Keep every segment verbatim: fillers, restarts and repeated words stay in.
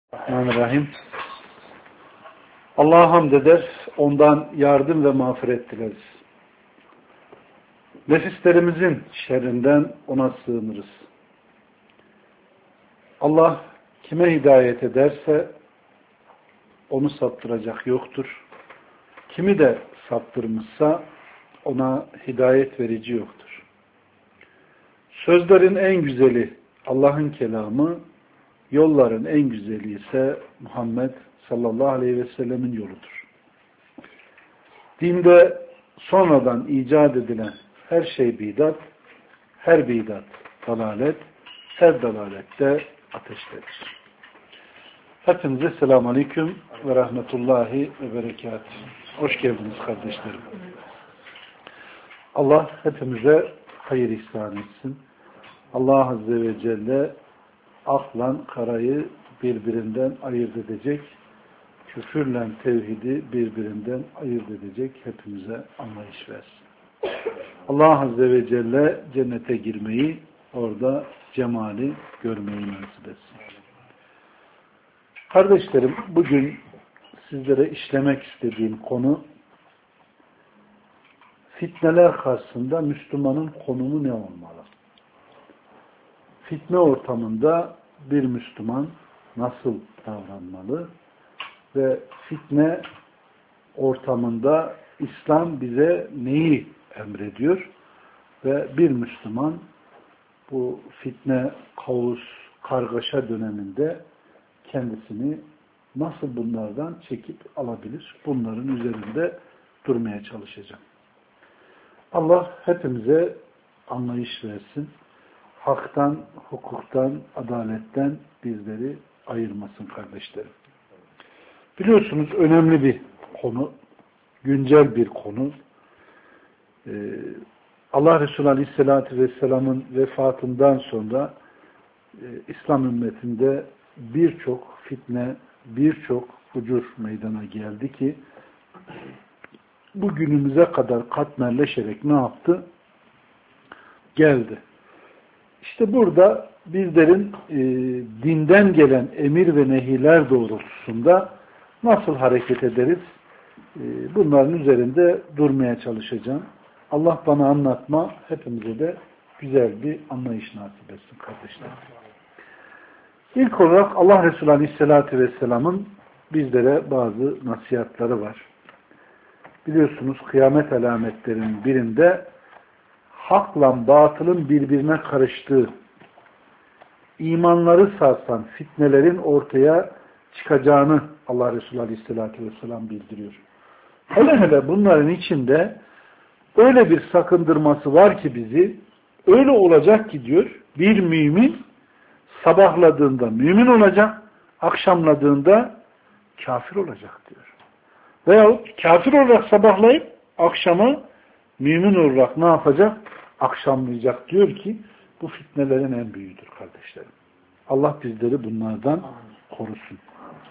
Bismillahirrahmanirrahim. Allah'a hamd eder, ondan yardım ve mağfiret dileriz. Nefislerimizin şerrinden ona sığınırız. Allah kime hidayet ederse onu saptıracak yoktur. Kimi de saptırmışsa ona hidayet verici yoktur. Sözlerin en güzeli Allah'ın kelamı, yolların en güzeli ise Muhammed sallallahu aleyhi ve sellemin yoludur. Dinde sonradan icat edilen her şey bidat, her bidat dalalet, her dalalette ateştedir. Hepinize selamun aleyküm ve rahmetullahi ve berekatuhu. Hoş geldiniz kardeşlerim. Allah hepimize hayır ihsan etsin. Allah Azze ve Celle akla karayı birbirinden ayırt edecek, küfürle tevhidi birbirinden ayırt edecek hepimize anlayış versin. Allah Azze ve Celle cennete girmeyi, orada cemali görmeyi nasip etsin. Kardeşlerim, bugün sizlere işlemek istediğim konu, fitneler karşısında Müslümanın konumu ne olmalı? Fitne ortamında bir Müslüman nasıl davranmalı ve fitne ortamında İslam bize neyi emrediyor ve bir Müslüman bu fitne, kaos, kargaşa döneminde kendisini nasıl bunlardan çekip alabilir? Bunların üzerinde durmaya çalışacağım. Allah hepimize anlayış versin. Haktan, hukuktan, adaletten bizleri ayırmasın kardeşlerim. Biliyorsunuz önemli bir konu, güncel bir konu. Ee, Allah Resulü Aleyhisselatü Vesselam'ın vefatından sonra e, İslam ümmetinde birçok fitne, birçok fucur meydana geldi ki bu günümüze kadar katmerleşerek ne yaptı? Geldi. İşte burada bizlerin e, dinden gelen emir ve nehiler doğrultusunda nasıl hareket ederiz? E, bunların üzerinde durmaya çalışacağım. Allah bana anlatma, hepimize de güzel bir anlayış nasip etsin kardeşler. İlk olarak Allah Resulü Aleyhisselatü Vesselam'ın bizlere bazı nasihatları var. Biliyorsunuz kıyamet alametlerinin birinde hakla batılın birbirine karıştığı, imanları sarsan fitnelerin ortaya çıkacağını Allah Resulü Aleyhisselatü Vesselam bildiriyor. Hele hele bunların içinde öyle bir sakındırması var ki bizi, öyle olacak ki diyor, bir mümin sabahladığında mümin olacak, akşamladığında kafir olacak diyor. Veyahut kafir olarak sabahlayıp akşama mümin olarak ne yapacak? Akşamlayacak diyor ki bu fitnelerin en büyüğüdür kardeşlerim. Allah bizleri bunlardan korusun.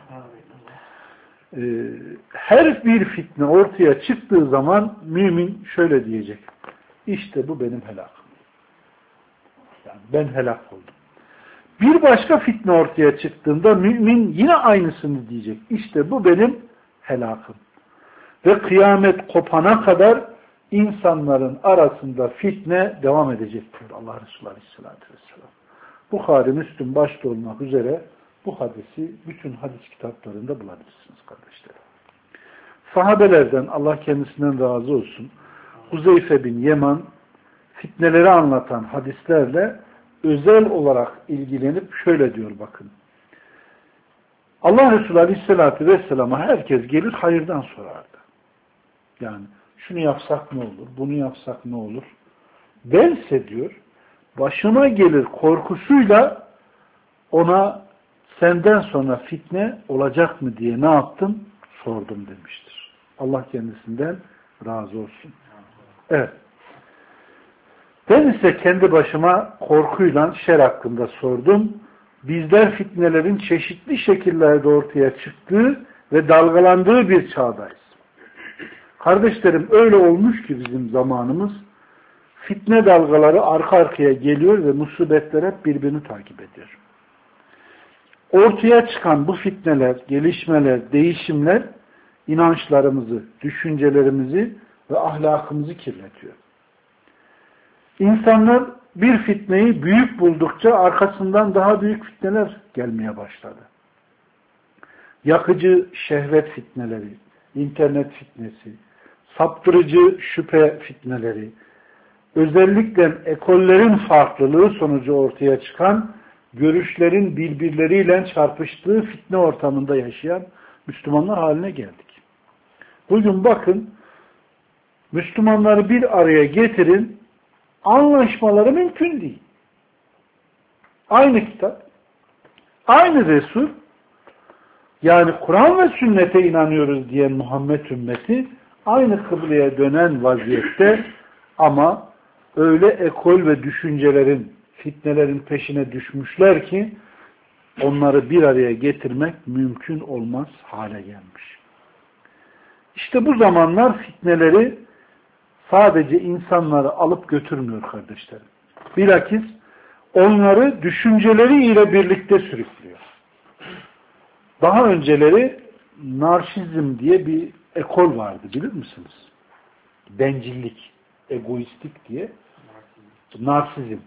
Ee, her bir fitne ortaya çıktığı zaman mümin şöyle diyecek. İşte bu benim helakım. Yani ben helak oldum. Bir başka fitne ortaya çıktığında mümin yine aynısını diyecek. İşte bu benim helakım. Ve kıyamet kopana kadar insanların arasında fitne devam edecektir Allah Resulü Aleyhisselatü Vesselam. Bukhari, Müslüm başta olmak üzere bu hadisi bütün hadis kitaplarında bulabilirsiniz kardeşlerim. Sahabelerden Allah kendisinden razı olsun Huzeyfe bin Yeman fitneleri anlatan hadislerle özel olarak ilgilenip şöyle diyor bakın. Allah Resulü Aleyhisselatü Vesselam'a herkes gelir hayırdan sorardı. Yani şunu yapsak ne olur, bunu yapsak ne olur? Bense diyor, başıma gelir korkusuyla ona senden sonra fitne olacak mı diye ne yaptım? Sordum demiştir. Allah kendisinden razı olsun. Evet. Ben ise kendi başıma korkuyla şer hakkında sordum. Bizler fitnelerin çeşitli şekillerde ortaya çıktığı ve dalgalandığı bir çağdayız. Kardeşlerim öyle olmuş ki bizim zamanımız fitne dalgaları arka arkaya geliyor ve musibetler hep birbirini takip ediyor. ortaya çıkan bu fitneler, gelişmeler, değişimler inançlarımızı, düşüncelerimizi ve ahlakımızı kirletiyor. İnsanlar bir fitneyi büyük buldukça arkasından daha büyük fitneler gelmeye başladı. Yakıcı şehvet fitneleri, internet fitnesi, saptırıcı şüphe fitneleri, özellikle ekollerin farklılığı sonucu ortaya çıkan görüşlerin birbirleriyle çarpıştığı fitne ortamında yaşayan Müslümanlar haline geldik. Bugün bakın, Müslümanları bir araya getirin, anlaşmaları mümkün değil. Aynı kitap, aynı Resul, yani Kur'an ve sünnete inanıyoruz diyen Muhammed ümmeti aynı kıbleye dönen vaziyette ama öyle ekol ve düşüncelerin, fitnelerin peşine düşmüşler ki onları bir araya getirmek mümkün olmaz hale gelmiş. İşte bu zamanlar fitneleri sadece insanları alıp götürmüyor kardeşlerim. Bilakis onları düşünceleriyle birlikte sürüklüyor. Daha önceleri narsizm diye bir ekol vardı, bilir misiniz? Bencillik, egoistik diye. Narsizm.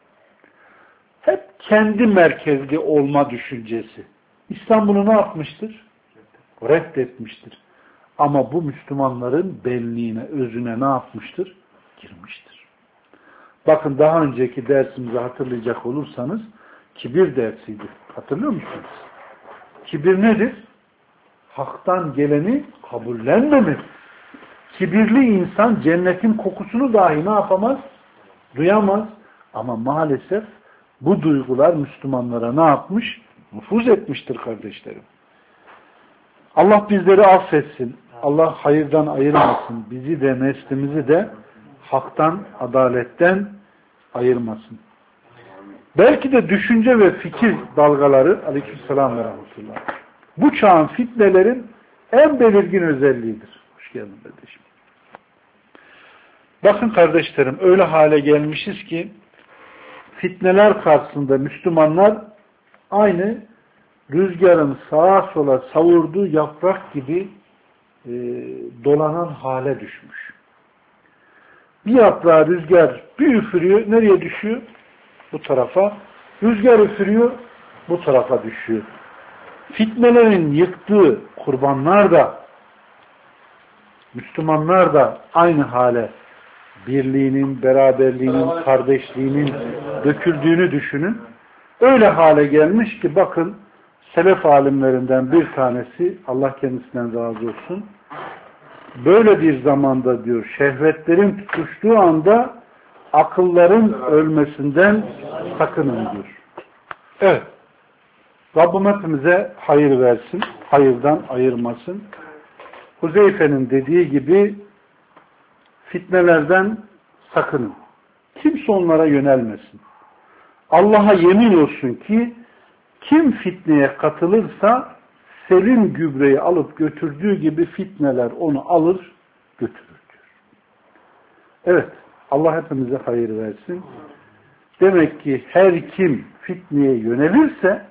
Hep kendi merkezli olma düşüncesi. İslam bunu ne yapmıştır? Reddetmiştir. Ama bu Müslümanların benliğine, özüne ne yapmıştır? Girmiştir. Bakın daha önceki dersimizi hatırlayacak olursanız kibir dersiydi. Hatırlıyor musunuz? Kibir nedir? Hak'tan geleni kabullenmemek. Kibirli insan cennetin kokusunu dahi ne yapamaz? Duyamaz. Ama maalesef bu duygular Müslümanlara ne yapmış? Nüfuz etmiştir kardeşlerim. Allah bizleri affetsin. Allah hayırdan ayırmasın. Bizi de neslimizi de haktan, adaletten ayırmasın. Belki de düşünce ve fikir dalgaları, aleykümselam ve rahmetullah, bu çağın fitnelerin en belirgin özelliğidir. Hoş geldin kardeşim. Bakın kardeşlerim, öyle hale gelmişiz ki fitneler karşısında Müslümanlar aynı rüzgarın sağa sola savurduğu yaprak gibi e, dolanan hale düşmüş. Bir yaprağı rüzgar bir üfürüyor, nereye düşüyor? Bu tarafa. Rüzgar üfürüyor, bu tarafa düşüyor. Fitnelerin yıktığı kurbanlar da, Müslümanlar da aynı hale, birliğinin, beraberliğinin, kardeşliğinin döküldüğünü düşünün. Öyle hale gelmiş ki bakın, selef alimlerinden bir tanesi, Allah kendisinden razı olsun, böyle bir zamanda diyor, şehvetlerin tutuştuğu anda akılların ölmesinden sakının diyor. Evet. Rabbim hepimize hayır versin, hayırdan ayırmasın. Huzeyfe'nin dediği gibi fitnelerden sakının. Kimse onlara yönelmesin. Allah'a yemin olsun ki kim fitneye katılırsa selim gübreyi alıp götürdüğü gibi fitneler onu alır götürür diyor. Evet. Allah hepimize hayır versin. Demek ki her kim fitneye yönelirse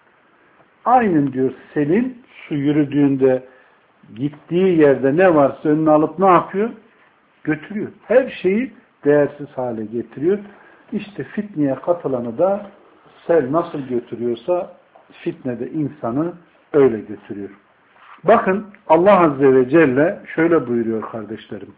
aynen diyor senin su yürüdüğünde gittiği yerde ne varsa önüne alıp ne yapıyor? Götürüyor. Her şeyi değersiz hale getiriyor. İşte fitneye katılanı da sel nasıl götürüyorsa fitne de insanı öyle götürüyor. Bakın Allah Azze ve Celle şöyle buyuruyor kardeşlerim.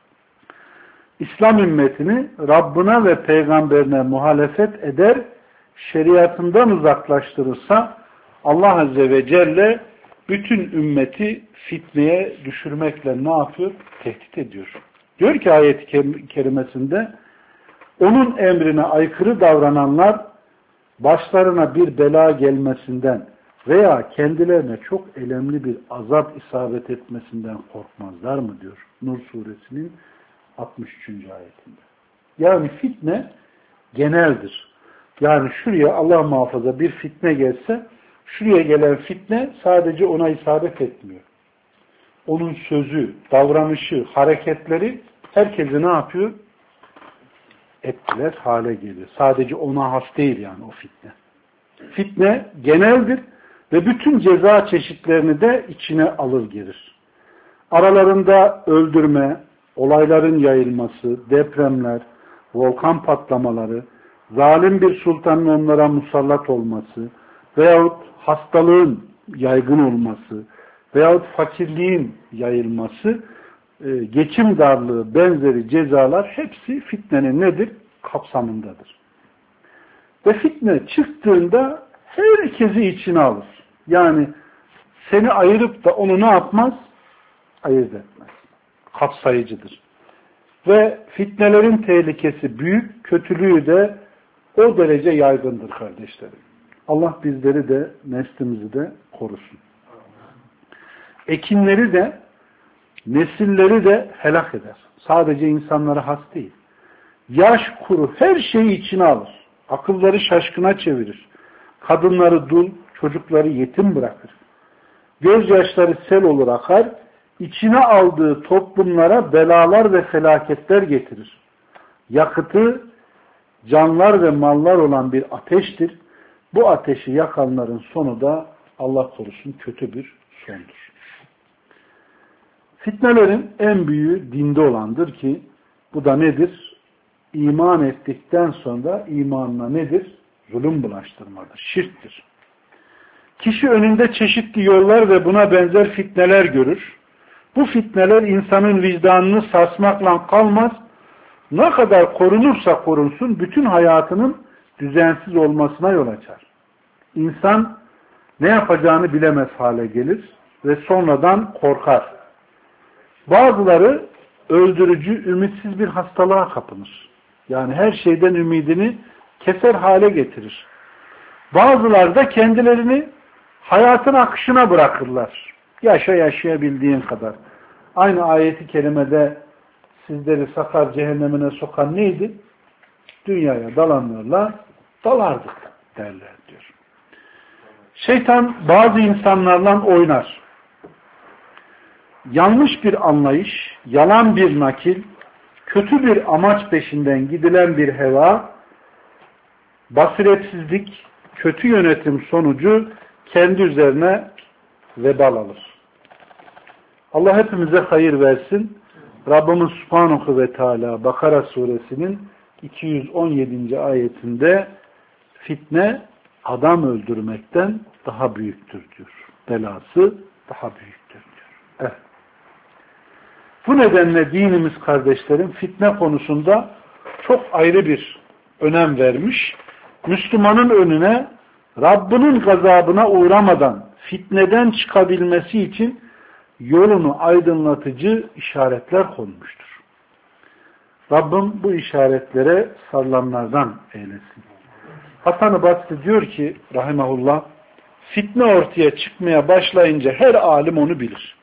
İslam ümmetini Rabbına ve peygamberine muhalefet eder, şeriatından uzaklaştırırsa Allah Azze ve Celle bütün ümmeti fitneye düşürmekle ne yapıyor? Tehdit ediyor. Diyor ki ayet-i kerimesinde onun emrine aykırı davrananlar başlarına bir bela gelmesinden veya kendilerine çok elemli bir azap isabet etmesinden korkmazlar mı diyor Nur suresinin altmış üçüncü ayetinde. Yani fitne geneldir. Yani şuraya Allah muhafaza bir fitne gelse şuraya gelen fitne sadece ona isabet etmiyor. Onun sözü, davranışı, hareketleri herkese ne yapıyor? Etkiler hale geliyor. Sadece ona has değil yani o fitne. Fitne geneldir. ve bütün ceza çeşitlerini de içine alır gelir. Aralarında öldürme, olayların yayılması, depremler, volkan patlamaları, zalim bir sultanın onlara musallat olması veyahut hastalığın yaygın olması veyahut fakirliğin yayılması, geçim darlığı benzeri cezalar hepsi fitnenin nedir? Kapsamındadır. Ve fitne çıktığında herkesi içine alır. Yani seni ayırıp da onu ne yapmaz? Ayırt etmez. Kapsayıcıdır. Ve fitnelerin tehlikesi büyük, kötülüğü de o derece yaygındır kardeşlerim. Allah bizleri de, neslimizi de korusun. Ekinleri de, nesilleri de helak eder. Sadece insanlara has değil. Yaş, kuru her şeyi içine alır. Akılları şaşkına çevirir. Kadınları dul, çocukları yetim bırakır. Gözyaşları sel olur akar. İçine aldığı toplumlara belalar ve felaketler getirir. Yakıtı canlar ve mallar olan bir ateştir. Bu ateşi yakanların sonu da Allah korusun kötü bir sondur. Fitnelerin en büyüğü dinde olandır ki bu da nedir? İman ettikten sonra imanına nedir? Zulüm bulaştırmadır, şirktir. Kişi önünde çeşitli yollar ve buna benzer fitneler görür. Bu fitneler insanın vicdanını sarsmakla kalmaz. Ne kadar korunursa korunsun bütün hayatının düzensiz olmasına yol açar. İnsan ne yapacağını bilemez hale gelir ve sonradan korkar. Bazıları öldürücü, ümitsiz bir hastalığa kapınır. Yani her şeyden ümidini keser hale getirir. Bazıları da kendilerini hayatın akışına bırakırlar. Yaşa yaşayabildiğin kadar. Aynı ayeti kerimede sizleri sakar cehennemine sokan neydi? Dünyaya dalanlarla dalardık derler diyor. Şeytan bazı insanlarla oynar. Yanlış bir anlayış, yalan bir nakil, kötü bir amaç peşinden gidilen bir heva, basiretsizlik, kötü yönetim sonucu kendi üzerine vebal alır. Allah hepimize hayır versin. Rabbimiz Subhanahu ve Teala Bakara suresinin iki yüz on yedinci ayetinde fitne adam öldürmekten daha büyüktür diyor. Belası daha büyüktür diyor. Evet. Bu nedenle dinimiz kardeşlerim fitne konusunda çok ayrı bir önem vermiş. Müslümanın önüne Rabbinin gazabına uğramadan fitneden çıkabilmesi için yolunu aydınlatıcı işaretler konmuştur. Rabbim bu işaretlere sarılanlardan eylesin. Hasan-ı Basri diyor ki rahimahullah, fitne ortaya çıkmaya başlayınca her alim onu bilir.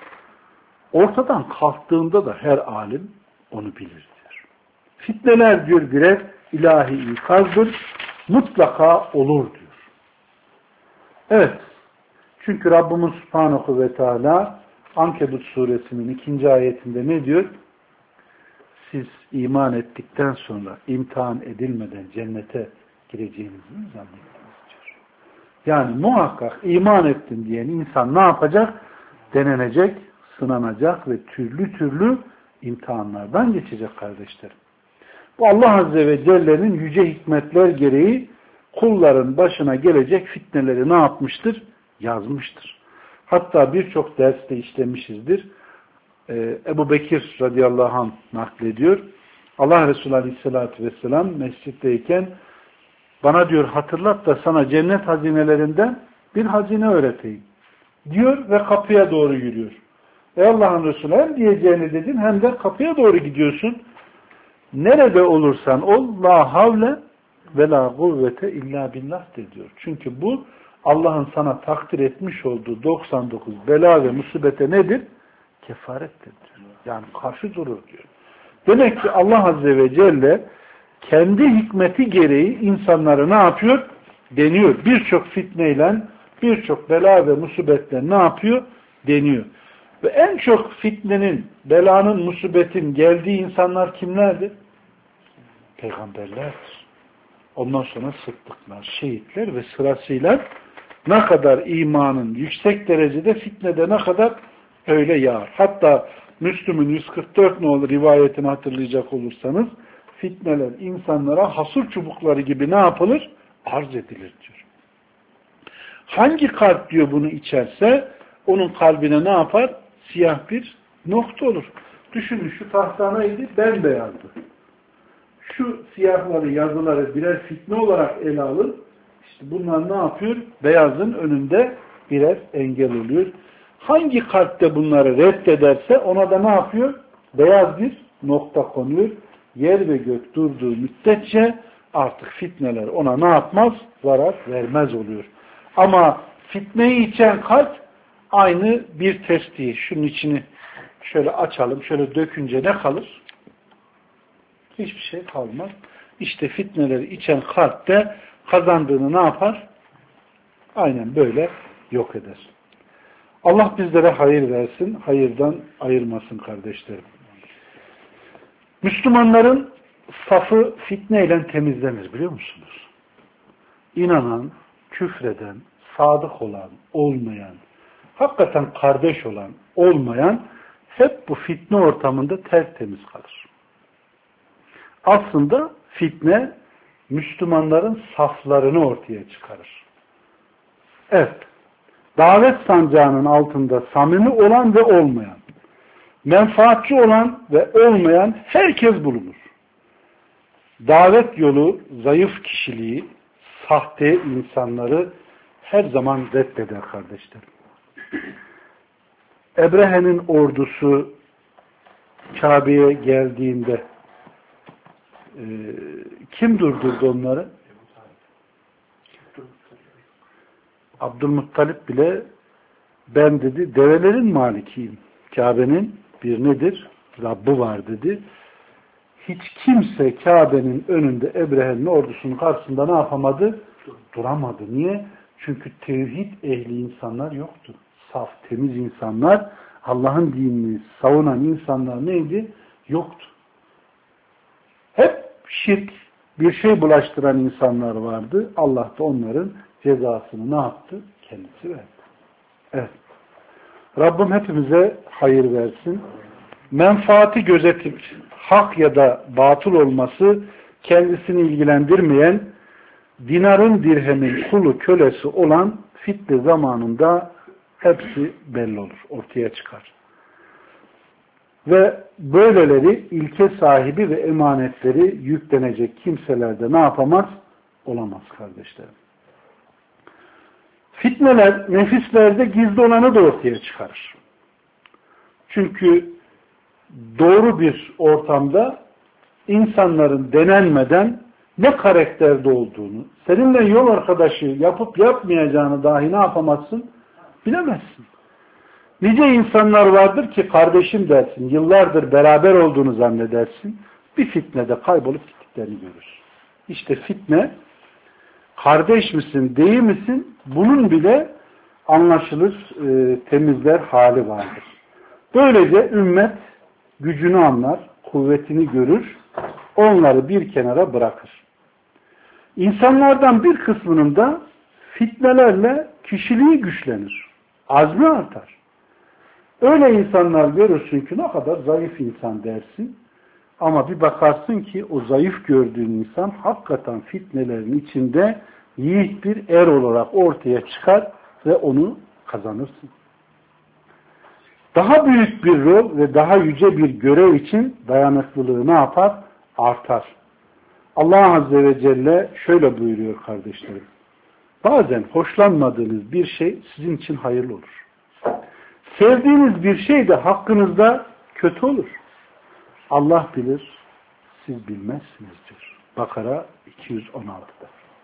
Ortadan kalktığında da her alim onu bilir diyor. Fitneler diyor birer ilahi ikazdır, mutlaka olur diyor. Evet, çünkü Rabbimiz Subhanahu ve Teala Ankebut suresinin ikinci ayetinde ne diyor? Siz iman ettikten sonra imtihan edilmeden cennete gireceğinizi mi zannettiniz diyor. Yani muhakkak iman ettim diyen insan ne yapacak? Denenecek, sınanacak ve türlü türlü imtihanlardan geçecek kardeşlerim. Bu Allah Azze ve Celle'nin yüce hikmetler gereği kulların başına gelecek fitneleri ne yapmıştır? Yazmıştır. Hatta birçok derste işlemişizdir. Ee, Ebu Bekir radıyallahu anh naklediyor. Allah Resulü aleyhissalatü vesselam mescitteyken bana diyor hatırlat da sana cennet hazinelerinden bir hazine öğreteyim diyor ve kapıya doğru yürüyor. Ey Allah'ın Resulü hem diyeceğini dedin hem de kapıya doğru gidiyorsun. Nerede olursan ol la havle ve la kuvvete illa billah de diyor. Çünkü bu Allah'ın sana takdir etmiş olduğu doksan dokuz bela ve musibete nedir? Kefarettir diyor. Yani karşı durur diyor. Demek ki Allah Azze ve Celle kendi hikmeti gereği insanları ne yapıyor? Deniyor. Birçok fitneyle, birçok bela ve musibetle ne yapıyor? Deniyor. Ve en çok fitnenin, belanın, musibetin geldiği insanlar kimlerdir? Peygamberlerdir. Ondan sonra sıddıklar, şehitler ve sırasıyla ne kadar imanın yüksek derecede, fitnede ne kadar öyle yağar. Hatta Müslüm'ün yüz kırk dört nolu rivayetini hatırlayacak olursanız, fitneler insanlara hasır çubukları gibi ne yapılır? Arz edilir diyor. Hangi kalp diyor bunu içerse, onun kalbine ne yapar? Siyah bir nokta olur. Düşünün, şu tahta neydi? Bembeyazdı. Şu siyahları, yazıları birer fitne olarak ele alın. İşte bunlar ne yapıyor? Beyazın önünde birer engel oluyor. Hangi kalpte bunları reddederse ona da ne yapıyor? Beyaz bir nokta konuyor. Yer ve gök durduğu müddetçe artık fitneler ona ne yapmaz? Zarar vermez oluyor. Ama fitneyi içen kalp aynı bir testiyi. Şunun içini şöyle açalım, şöyle dökünce ne kalır? Hiçbir şey kalmaz. İşte fitneleri içen kalp de kazandığını ne yapar? Aynen böyle yok eder. Allah bizlere hayır versin, hayırdan ayırmasın kardeşlerim. Müslümanların safı fitneyle temizlenir, biliyor musunuz? İnanan, küfreden, sadık olan, olmayan, hakikaten kardeş olan, olmayan hep bu fitne ortamında tertemiz kalır. Aslında fitne Müslümanların saflarını ortaya çıkarır. Evet, davet sancağının altında samimi olan ve olmayan, menfaatçi olan ve olmayan herkes bulunur. Davet yolu, zayıf kişiliği, sahte insanları her zaman reddeder kardeşlerim. Ebrehe'nin ordusu Kabe'ye geldiğinde e, kim durdurdu onları? Abdülmuttalip bile ben dedi develerin malikiyim. Kabe'nin bir nedir? Rabbi var dedi. Hiç kimse Kabe'nin önünde Ebrehe'nin ordusunun karşısında ne yapamadı? Duramadı. Niye? Çünkü tevhid ehli insanlar yoktu. Saf, temiz insanlar, Allah'ın dinini savunan insanlar neydi? Yoktu. Hep şirk, bir şey bulaştıran insanlar vardı. Allah da onların cezasını ne yaptı? Kendisi verdi. Evet. Rabbim hepimize hayır versin. Menfaati gözetip hak ya da batıl olması kendisini ilgilendirmeyen, dinarın dirhemin kulu kölesi olan fitne zamanında hepsi belli olur, ortaya çıkar. Ve böyleleri ilke sahibi ve emanetleri yüklenecek kimselerde ne yapamaz? Olamaz kardeşlerim. Fitneler nefislerde gizli olanı da ortaya çıkarır. Çünkü doğru bir ortamda insanların denenmeden ne karakterde olduğunu, seninle yol arkadaşı yapıp yapmayacağını dahi ne yapamazsın? Bilemezsin. Nice insanlar vardır ki kardeşim dersin, yıllardır beraber olduğunu zannedersin, bir fitnede kaybolup gittiklerini görürsün. İşte fitne, kardeş misin, değil misin? Bunun bile anlaşılır, e, temizler hali vardır. Böylece ümmet gücünü anlar, kuvvetini görür, onları bir kenara bırakır. İnsanlardan bir kısmının da fitnelerle kişiliği güçlenir, azmi artar. Öyle insanlar görürsün ki ne kadar zayıf insan dersin, ama bir bakarsın ki o zayıf gördüğün insan hakikaten fitnelerin içinde yiğit bir er olarak ortaya çıkar ve onu kazanırsın. Daha büyük bir rol ve daha yüce bir görev için dayanıklılığı ne yapar? Artar. Allah Azze ve Celle şöyle buyuruyor kardeşlerim. Bazen hoşlanmadığınız bir şey sizin için hayırlı olur. Sevdiğiniz bir şey de hakkınızda kötü olur. Allah bilir, siz bilmezsiniz diyor. Bakara iki yüz on altıda.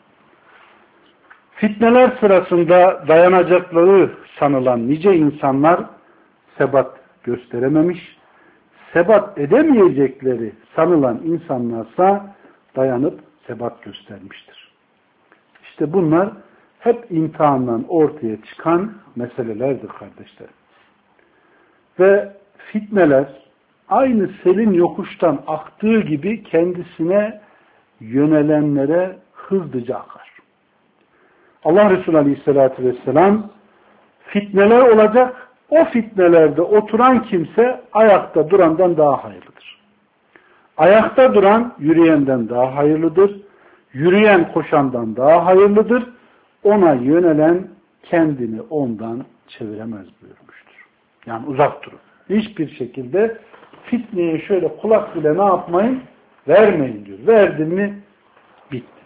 Fitneler sırasında dayanacakları sanılan nice insanlar sebat gösterememiş, sebat edemeyecekleri sanılan insanlarsa dayanıp sebat göstermiştir. İşte bunlar hep imtihandan ortaya çıkan meselelerdir kardeşler. Ve fitneler aynı selin yokuştan aktığı gibi kendisine yönelenlere hızlıca akar. Allah Resulü Aleyhisselatü Vesselam fitneler olacak. O fitnelerde oturan kimse ayakta durandan daha hayırlıdır. Ayakta duran yürüyenden daha hayırlıdır. Yürüyen koşandan daha hayırlıdır. Ona yönelen kendini ondan çeviremez buyurmuştur. Yani uzak durun. Hiçbir şekilde fitneye şöyle kulak bile ne yapmayın? Vermeyin diyor. Verdin mi bitti.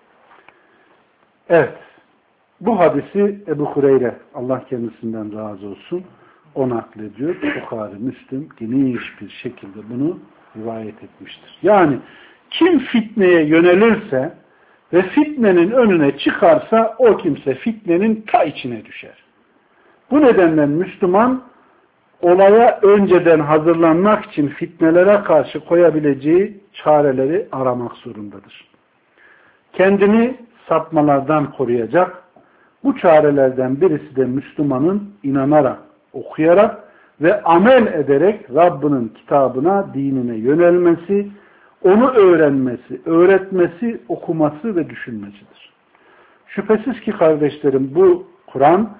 Evet. Bu hadisi Ebu Hureyre, Allah kendisinden razı olsun, o naklediyor. Bukhari, Müslim geniş bir şekilde bunu rivayet etmiştir. Yani kim fitneye yönelirse ve fitnenin önüne çıkarsa o kimse fitnenin ta içine düşer. Bu nedenle Müslüman olaya önceden hazırlanmak için fitnelere karşı koyabileceği çareleri aramak zorundadır. Kendini sapmalardan koruyacak. Bu çarelerden birisi de Müslümanın inanarak, okuyarak ve amel ederek Rabbinin kitabına, dinine yönelmesi, onu öğrenmesi, öğretmesi, okuması ve düşünmesidir. Şüphesiz ki kardeşlerim bu Kur'an,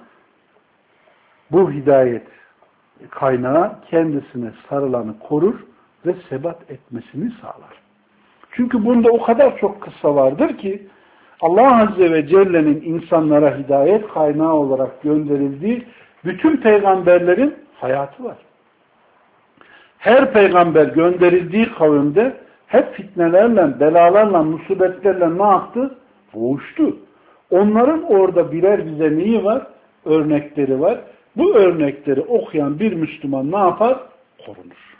bu hidayet kaynağı kendisine sarılanı korur ve sebat etmesini sağlar. Çünkü bunda o kadar çok kıssa vardır ki Allah Azze ve Celle'nin insanlara hidayet kaynağı olarak gönderildiği bütün peygamberlerin hayatı var. Her peygamber gönderildiği kavimde hep fitnelerle, belalarla, musibetlerle ne yaptı? Boğuştu. Onların orada birer bize neyi var? Örnekleri var. Bu örnekleri okuyan bir Müslüman ne yapar? Korunur.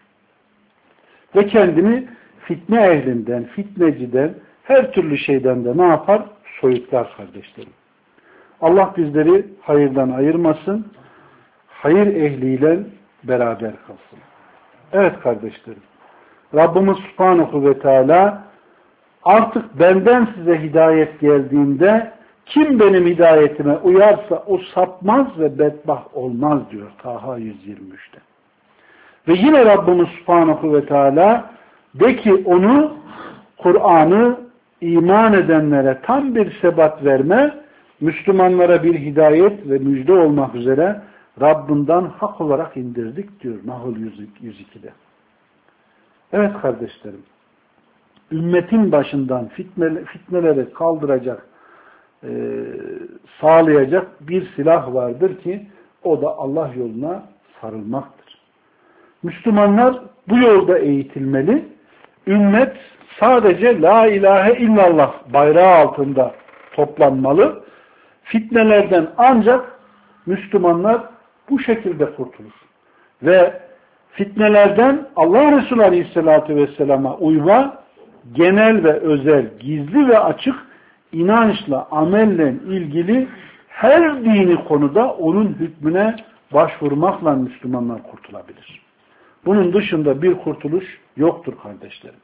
Ve kendini fitne ehlinden, fitneciden, her türlü şeyden de ne yapar? Soyutlar kardeşlerim. Allah bizleri hayırdan ayırmasın. Hayır ehliyle beraber kalsın. Evet kardeşlerim. Rabbimiz Subhanahu ve Teala artık benden size hidayet geldiğinde kim benim hidayetime uyarsa o sapmaz ve bedbaht olmaz diyor Taha yüz yirmi üçte. Ve yine Rabbimiz Subhanahu ve Teala de ki onu, Kur'an'ı iman edenlere tam bir sebat verme, Müslümanlara bir hidayet ve müjde olmak üzere Rabbinden hak olarak indirdik diyor Nahl yüz ikide. Evet kardeşlerim, ümmetin başından fitne, fitneleri kaldıracak, e, sağlayacak bir silah vardır ki o da Allah yoluna sarılmaktır. Müslümanlar bu yolda eğitilmeli. Ümmet sadece La ilahe illallah bayrağı altında toplanmalı. Fitnelerden ancak Müslümanlar bu şekilde kurtulur. Ve fitnelerden Allah Resulü Aleyhisselatü Vesselam'a uyma, genel ve özel, gizli ve açık inançla, amelle ilgili her dini konuda onun hükmüne başvurmakla Müslümanlar kurtulabilir. Bunun dışında bir kurtuluş yoktur kardeşlerim.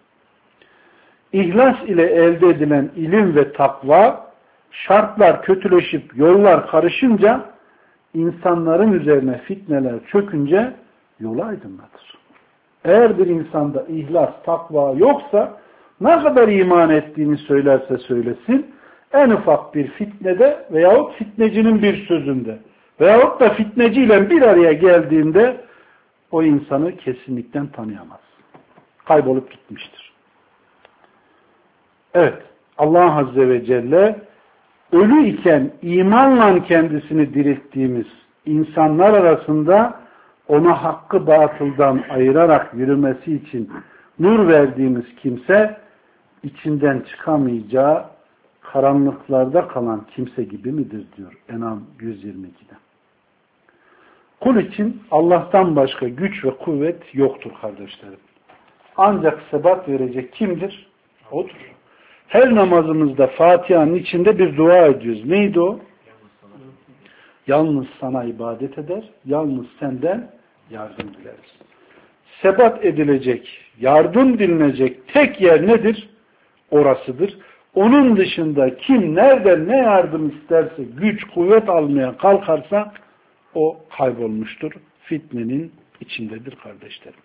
İhlas ile elde edilen ilim ve takva, şartlar kötüleşip yollar karışınca, insanların üzerine fitneler çökünce yolu aydınlatır. Eğer bir insanda ihlas, takva yoksa, ne kadar iman ettiğini söylerse söylesin, en ufak bir fitnede veyahut fitnecinin bir sözünde veyahut da fitneciyle bir araya geldiğinde o insanı kesinlikle tanıyamaz. Kaybolup gitmiştir. Evet, Allah Azze ve Celle ölü iken imanla kendisini dirilttiğimiz insanlar arasında ona hakkı batıldan ayırarak yürümesi için nur verdiğimiz kimse içinden çıkamayacağı karanlıklarda kalan kimse gibi midir diyor En'am yüz yirmi ikide. Kul için Allah'tan başka güç ve kuvvet yoktur kardeşlerim. Ancak sebat verecek kimdir? Odur. Her namazımızda Fatiha'nın içinde bir dua ediyoruz. Neydi o? Yalnız sana ibadet eder, yalnız senden yardım dileriz. Sebat edilecek, yardım dilinecek tek yer nedir? Orasıdır. Onun dışında kim nereden ne yardım isterse, güç, kuvvet almaya kalkarsa o kaybolmuştur. Fitnenin içindedir kardeşlerim.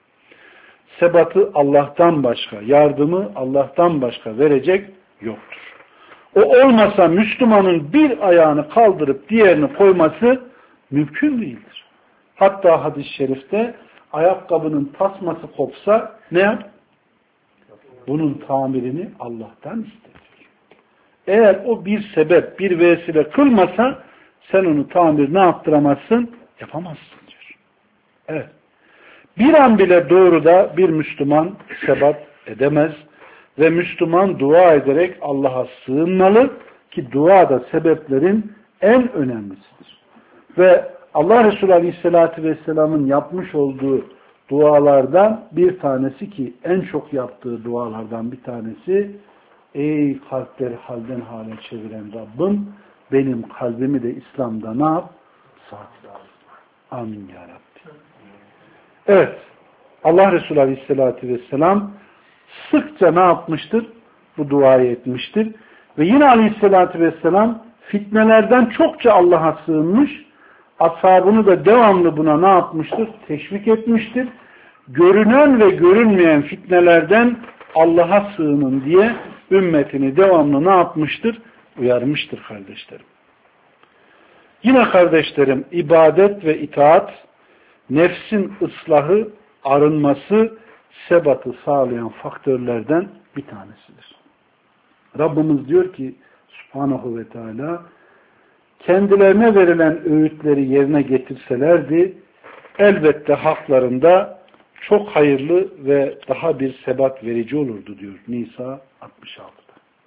Sebatı Allah'tan başka, yardımı Allah'tan başka verecek yoktur. O olmasa Müslümanın bir ayağını kaldırıp diğerini koyması mümkün değildir. Hatta hadis-i şerifte ayakkabının tasması kopsa ne yap? Bunun tamirini Allah'tan ister. Eğer o bir sebep, bir vesile kılmasa sen onu tamir ne yaptıramazsın? Yapamazsın diyor. Evet. Bir an bile doğruda bir Müslüman sebat edemez ve Müslüman dua ederek Allah'a sığınmalı ki dua da sebeplerin en önemlisidir. Ve Allah Resulü Aleyhisselatü Vesselam'ın yapmış olduğu dualardan bir tanesi ki en çok yaptığı dualardan bir tanesi, ey kalpleri halden hale çeviren Rabbim, benim kalbimi de İslam'da ne yap? Sağ. Amin ya Rabbi. Evet. Allah Resulü Aleyhisselatü Vesselam sıkça ne yapmıştır? Bu duayı etmiştir. Ve yine Aleyhisselatü Vesselam fitnelerden çokça Allah'a sığınmış. Ashabını da devamlı buna ne yapmıştır? Teşvik etmiştir. Görünen ve görünmeyen fitnelerden Allah'a sığının diye ümmetini devamlı ne yapmıştır? Uyarmıştır kardeşlerim. Yine kardeşlerim, ibadet ve itaat, nefsin ıslahı, arınması, sebatı sağlayan faktörlerden bir tanesidir. Rabbimiz diyor ki Subhanahu ve Teala, kendilerine verilen öğütleri yerine getirselerdi, elbette haklarında çok hayırlı ve daha bir sebat verici olurdu diyor Nisa altmış altıda.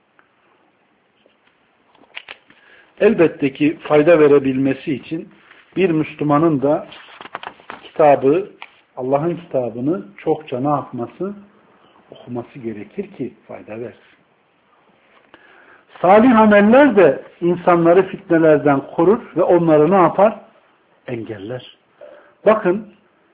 Elbette ki fayda verebilmesi için bir Müslümanın da kitabı, Allah'ın kitabını çokça ne yapması? Okuması gerekir ki fayda versin. Salih ameller de insanları fitnelerden korur ve onları ne yapar? Engeller. Bakın,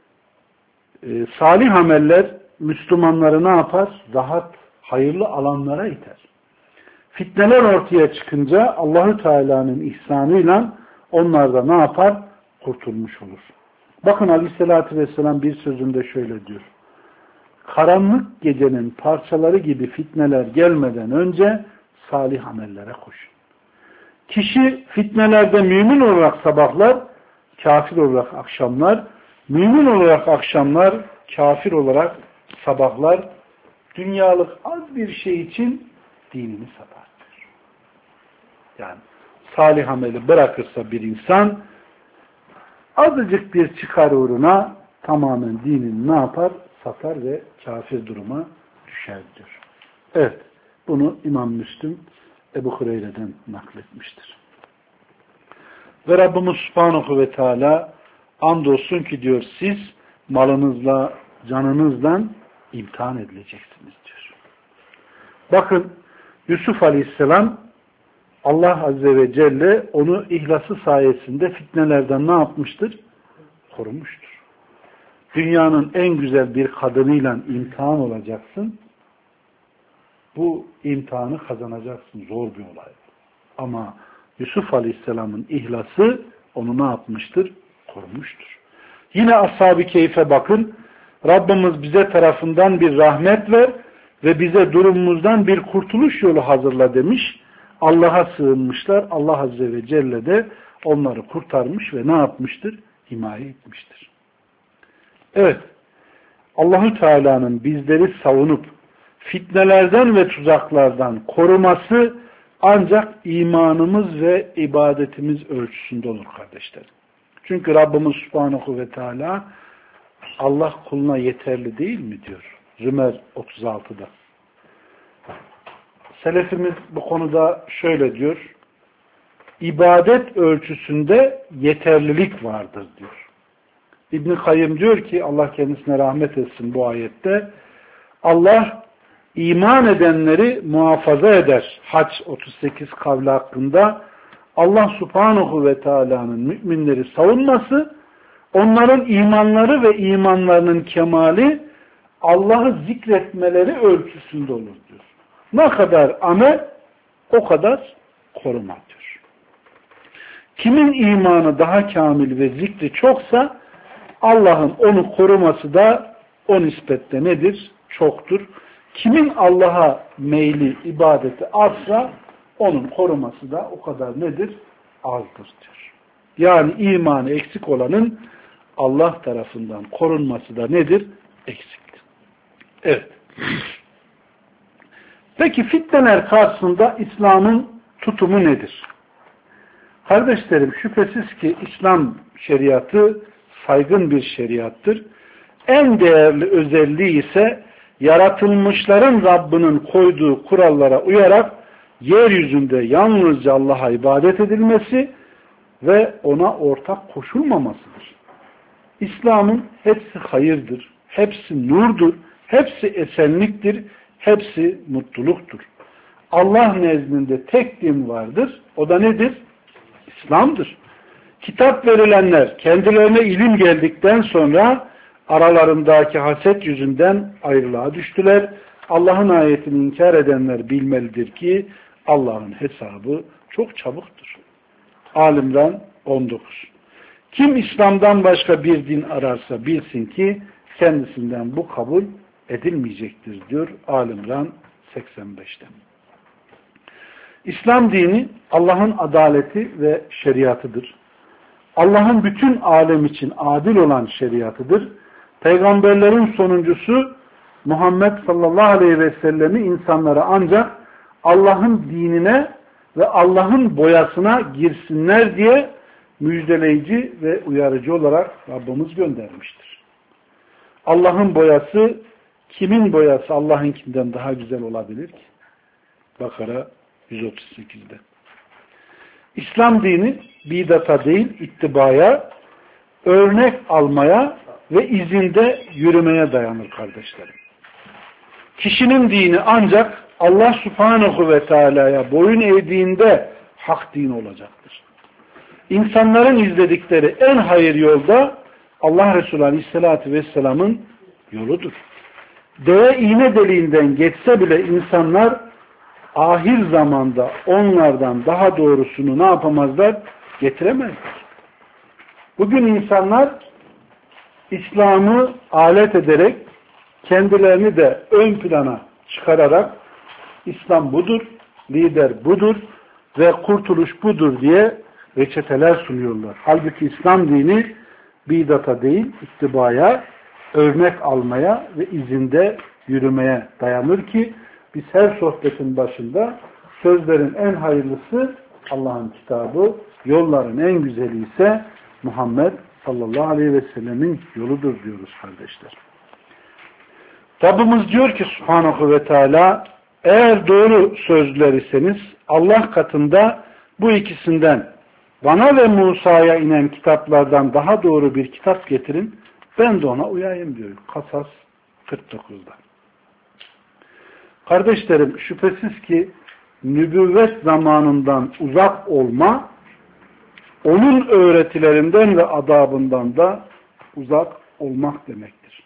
e, salih ameller Müslümanları ne yapar? Daha hayırlı alanlara iter. Fitneler ortaya çıkınca Allahü Teala'nın ihsanıyla onlar da ne yapar? Kurtulmuş olur. Bakın Aleyhisselatü Vesselam bir sözünde şöyle diyor. Karanlık gecenin parçaları gibi fitneler gelmeden önce salih amellere koşun. Kişi fitnelerde mümin olarak sabahlar, kafir olarak akşamlar, mümin olarak akşamlar, kafir olarak sabahlar, dünyalık az bir şey için dinini satar. Yani salih ameli bırakırsa bir insan azıcık bir çıkar uğruna tamamen dinini ne yapar? Satar ve kafir duruma düşer diyor. Evet. Bunu İmam Müslim Ebu Hureyre'den nakletmiştir. Ve Rabbimiz Subhanahu ve Teala andolsun ki diyor siz malınızla, canınızla imtihan edileceksiniz diyor. Bakın Yusuf Aleyhisselam Allah Azze ve Celle onu ihlası sayesinde fitnelerden ne yapmıştır? Korumuştur. Dünyanın en güzel bir kadınıyla imtihan olacaksın. Bu imtihanı kazanacaksın. Zor bir olay. Ama Yusuf Aleyhisselam'ın ihlası onu ne yapmıştır? Korumuştur. Yine Ashab-ı Keyf'e bakın. Rabbimiz bize tarafından bir rahmet ver ve bize durumumuzdan bir kurtuluş yolu hazırla demiş. Allah'a sığınmışlar. Allah Azze ve Celle de onları kurtarmış ve ne yapmıştır? Himaye etmiştir. Evet. Allahü Teala'nın bizleri savunup fitnelerden ve tuzaklardan koruması ancak imanımız ve ibadetimiz ölçüsünde olur kardeşlerim. Çünkü Rabbimiz Subhanahu ve Teala Allah kuluna yeterli değil mi diyor. Zümer otuz altıda. Selefimiz bu konuda şöyle diyor. İbadet ölçüsünde yeterlilik vardır diyor. İbn-i Kayyım diyor ki Allah kendisine rahmet etsin bu ayette. Allah iman edenleri muhafaza eder. Hac otuz sekiz kavli hakkında Allah Subhanahu ve Teala'nın müminleri savunması, onların imanları ve imanlarının kemali Allah'ı zikretmeleri ölçüsünde olur diyor. Ne kadar amel, o kadar koruma diyor. Kimin imanı daha kamil ve zikri çoksa Allah'ın onu koruması da o nispette nedir? Çoktur. Kimin Allah'a meyli, ibadeti azsa onun koruması da o kadar nedir? Azdır diyor. Yani imanı eksik olanın Allah tarafından korunması da nedir? Eksiktir. Evet. Peki fitneler karşısında İslam'ın tutumu nedir? Kardeşlerim, şüphesiz ki İslam şeriatı saygın bir şeriattır. En değerli özelliği ise yaratılmışların Rabbinin koyduğu kurallara uyarak yeryüzünde yalnızca Allah'a ibadet edilmesi ve ona ortak koşulmamasıdır. İslam'ın hepsi hayırdır, hepsi nurdur, hepsi esenliktir, hepsi mutluluktur. Allah nezdinde tek din vardır, o da nedir? İslam'dır. Kitap verilenler kendilerine ilim geldikten sonra aralarındaki haset yüzünden ayrılığa düştüler. Allah'ın ayetini inkar edenler bilmelidir ki Allah'ın hesabı çok çabuktur. Ali-İmran on dokuz. Kim İslam'dan başka bir din ararsa bilsin ki kendisinden bu kabul edilmeyecektir diyor Ali-İmran seksen beşte. İslam dini Allah'ın adaleti ve şeriatıdır. Allah'ın bütün alem için adil olan şeriatıdır. Peygamberlerin sonuncusu Muhammed sallallahu aleyhi ve sellemi insanlara ancak Allah'ın dinine ve Allah'ın boyasına girsinler diye müjdeleyici ve uyarıcı olarak Rabbimiz göndermiştir. Allah'ın boyası, kimin boyası Allah'ınkinden daha güzel olabilir ki? Bakara yüz otuz sekizde. İslam dini bidata değil, ittibaya, örnek almaya ve izinde yürümeye dayanır kardeşlerim. Kişinin dini ancak Allah Subhanahu ve Teala'ya boyun eğdiğinde hak din olacaktır. İnsanların izledikleri en hayır yolda Allah Resulü Aleyhisselatü Vesselam'ın yoludur. Deve iğne deliğinden geçse bile insanlar ahir zamanda onlardan daha doğrusunu ne yapamazlar? Getiremezler. Bugün insanlar İslam'ı alet ederek kendilerini de ön plana çıkararak İslam budur, lider budur ve kurtuluş budur diye reçeteler sunuyorlar. Halbuki İslam dini bidata değil, ittibaya, örnek almaya ve izinde yürümeye dayanır ki biz her sohbetin başında sözlerin en hayırlısı Allah'ın kitabı, yolların en güzeli ise Muhammed sallallahu aleyhi ve sellemin yoludur diyoruz kardeşler. Rabbimiz diyor ki Subhanahu ve Teala, eğer doğru sözlüler iseniz Allah katında bu ikisinden bana ve Musa'ya inen kitaplardan daha doğru bir kitap getirin, ben de ona uyayım diyor. Kasas kırk dokuzda. Kardeşlerim, şüphesiz ki nübüvvet zamanından uzak olma, onun öğretilerinden ve adabından da uzak olmak demektir.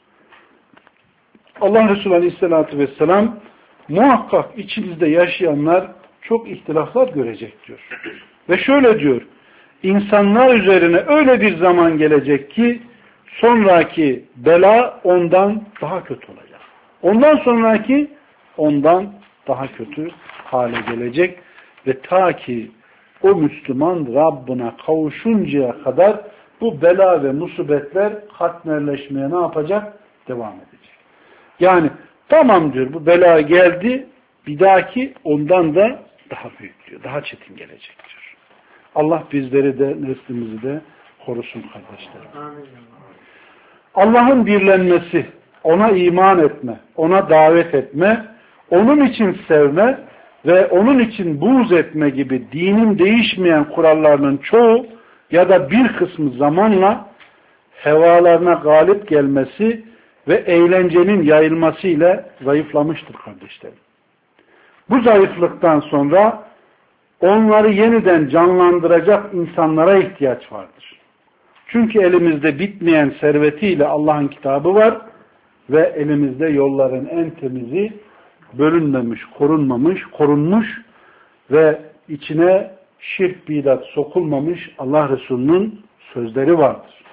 Allah Resulü Aleyhisselatü Vesselam muhakkak içinizde yaşayanlar çok ihtilaflar görecek diyor. Ve şöyle diyor, insanlar üzerine öyle bir zaman gelecek ki sonraki bela ondan daha kötü olacak. Ondan sonraki ondan daha kötü hale gelecek ve ta ki o Müslüman Rabbına kavuşuncaya kadar bu bela ve musibetler katmerleşmeye ne yapacak? Devam edecek. Yani tamam diyor, bu bela geldi, bir dahaki ondan da daha büyük diyor, daha çetin gelecek diyor. Allah bizleri de neslimizi de korusun kardeşlerim. Allah'ın birlenmesi, ona iman etme, ona davet etme, onun için sevme ve onun için buğz etme gibi dinin değişmeyen kurallarının çoğu ya da bir kısmı zamanla hevalarına galip gelmesi ve eğlencenin yayılması ile zayıflamıştır kardeşlerim. Bu zayıflıktan sonra onları yeniden canlandıracak insanlara ihtiyaç vardır. Çünkü elimizde bitmeyen servetiyle Allah'ın kitabı var ve elimizde yolların en temizi, bölünmemiş, korunmamış, korunmuş ve içine şirk, bidat sokulmamış Allah Resulü'nün sözleri vardır.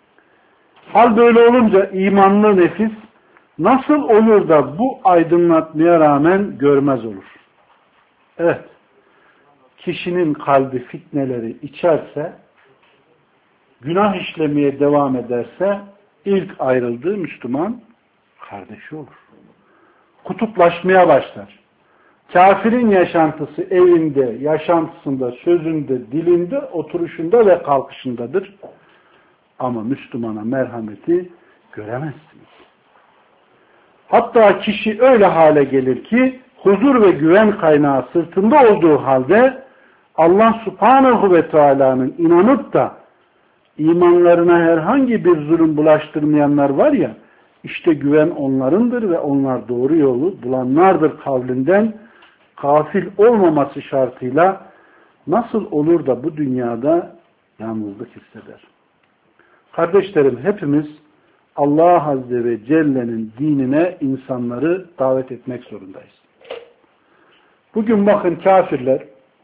Hal böyle olunca imanlı nefis nasıl olur da bu aydınlatmaya rağmen görmez olur? Evet. kişinin kalbi fitneleri içerse, günah işlemeye devam ederse, ilk ayrıldığı Müslüman kardeşi olur. Kutuplaşmaya başlar. Kafirin yaşantısı evinde, yaşantısında, sözünde, dilinde, oturuşunda ve kalkışındadır. Ama Müslümana merhameti göremezsiniz. Hatta kişi öyle hale gelir ki huzur ve güven kaynağı sırtında olduğu halde Allah Subhanahu ve Teala'nın inanıp da imanlarına herhangi bir zulüm bulaştırmayanlar var ya, işte güven onlarındır ve onlar doğru yolu bulanlardır kavlinden gafil olmaması şartıyla nasıl olur da bu dünyada yalnızlık hisseder? Kardeşlerim, hepimiz Allah Azze ve Celle'nin dinine insanları davet etmek zorundayız. Bugün bakın kafirler,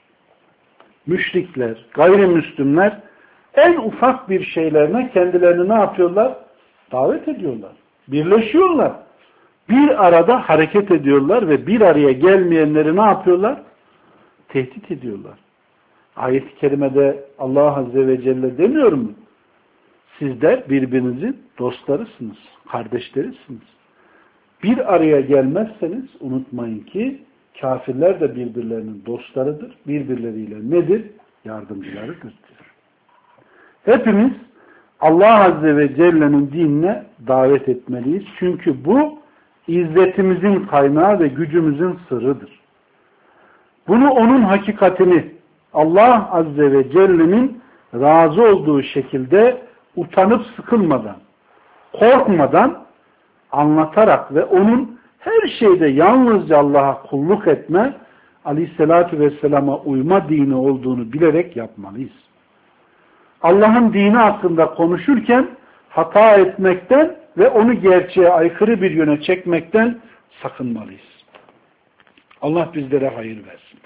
müşrikler, gayrimüslimler en ufak bir şeylerine kendilerini ne yapıyorlar? Davet ediyorlar. Birleşiyorlar. Bir arada hareket ediyorlar ve bir araya gelmeyenleri ne yapıyorlar? Tehdit ediyorlar. Ayet-i kerimede Allah Azze ve Celle demiyor mu? Sizler birbirinizin dostlarısınız, kardeşlerisiniz. Bir araya gelmezseniz unutmayın ki kafirler de birbirlerinin dostlarıdır. Birbirleriyle nedir? Yardımcılarıdır diyor. Hepimiz Allah Azze ve Celle'nin dinine davet etmeliyiz. Çünkü bu izzetimizin kaynağı ve gücümüzün sırrıdır. Bunu, onun hakikatini Allah Azze ve Celle'nin razı olduğu şekilde utanıp sıkılmadan, korkmadan anlatarak ve onun her şeyde yalnızca Allah'a kulluk etme, Aleyhisselatü Vesselam'a uyma dini olduğunu bilerek yapmalıyız. Allah'ın dini hakkında konuşurken hata etmekten ve onu gerçeğe aykırı bir yöne çekmekten sakınmalıyız. Allah bizlere hayır versin.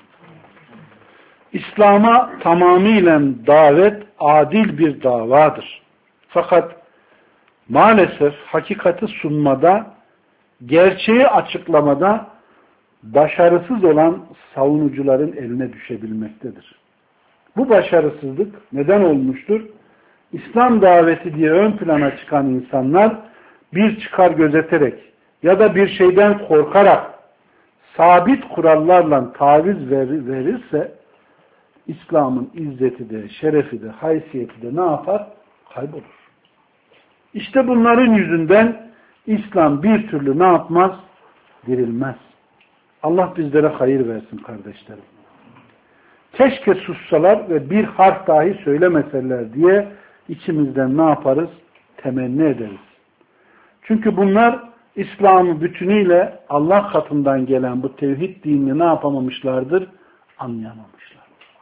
İslam'a tamamıyla davet adil bir davadır. Fakat maalesef hakikati sunmada, gerçeği açıklamada başarısız olan savunucuların eline düşebilmektedir. Bu başarısızlık neden olmuştur? İslam daveti diye ön plana çıkan insanlar bir çıkar gözeterek ya da bir şeyden korkarak sabit kurallarla taviz verirse İslam'ın izzeti de, şerefi de, haysiyeti de ne yapar? Kaybolur. İşte bunların yüzünden İslam bir türlü ne yapmaz? Dirilmez. Allah bizlere hayır versin kardeşlerim. Keşke sussalar ve bir harf dahi söylemeseler diye içimizden ne yaparız? Temenni ederiz. Çünkü bunlar İslam'ı bütünüyle Allah katından gelen bu tevhid dinini ne yapamamışlardır? Anlayamamışlar.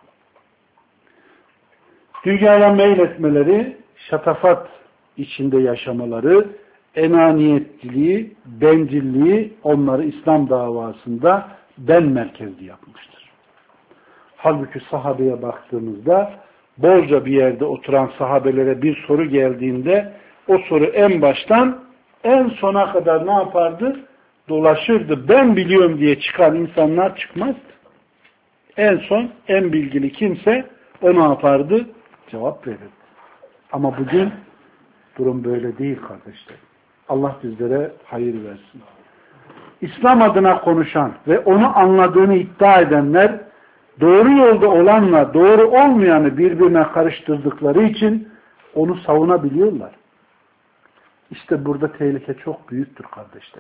Dünyaya meyletmeleri, şatafat içinde yaşamaları, enaniyetçiliği, bencilliği onları İslam davasında ben merkezli yapmıştır. Halbuki sahabeye baktığımızda bolca bir yerde oturan sahabelere bir soru geldiğinde o soru en baştan en sona kadar ne yapardı? Dolaşırdı. Ben biliyorum diye çıkan insanlar çıkmazdı. En son en bilgili kimse o ne yapardı? Cevap verirdi. Ama bugün durum böyle değil kardeşler. Allah bizlere hayır versin. İslam adına konuşan ve onu anladığını iddia edenler doğru yolda olanla doğru olmayanı birbirine karıştırdıkları için onu savunabiliyorlar. İşte burada tehlike çok büyüktür kardeşler.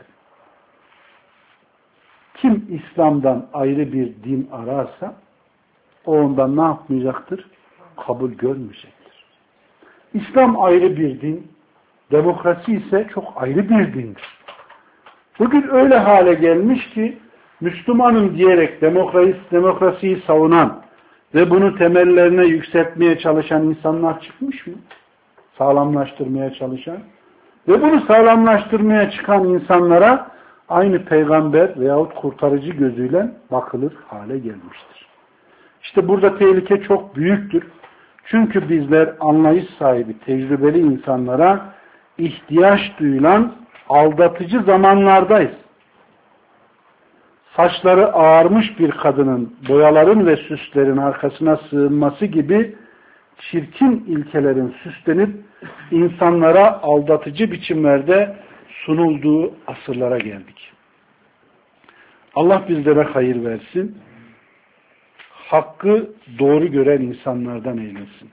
Kim İslam'dan ayrı bir din ararsa o ondan ne yapmayacaktır? Kabul görmeyecektir. İslam ayrı bir din, demokrasi ise çok ayrı bir dindir. Bugün öyle hale gelmiş ki Müslümanım diyerek demokrasi, demokrasiyi savunan ve bunu temellerine yükseltmeye çalışan insanlar çıkmış mı? Sağlamlaştırmaya çalışan. Ve bunu sağlamlaştırmaya çıkan insanlara aynı peygamber veyahut kurtarıcı gözüyle bakılır hale gelmiştir. İşte burada tehlike çok büyüktür. Çünkü bizler anlayış sahibi, tecrübeli insanlara ihtiyaç duyulan aldatıcı zamanlardayız. saçları ağarmış bir kadının boyaların ve süslerin arkasına sığınması gibi çirkin ilkelerin süslenip insanlara aldatıcı biçimlerde sunulduğu asırlara geldik. Allah bizlere hayır versin. Hakkı doğru gören insanlardan eylesin.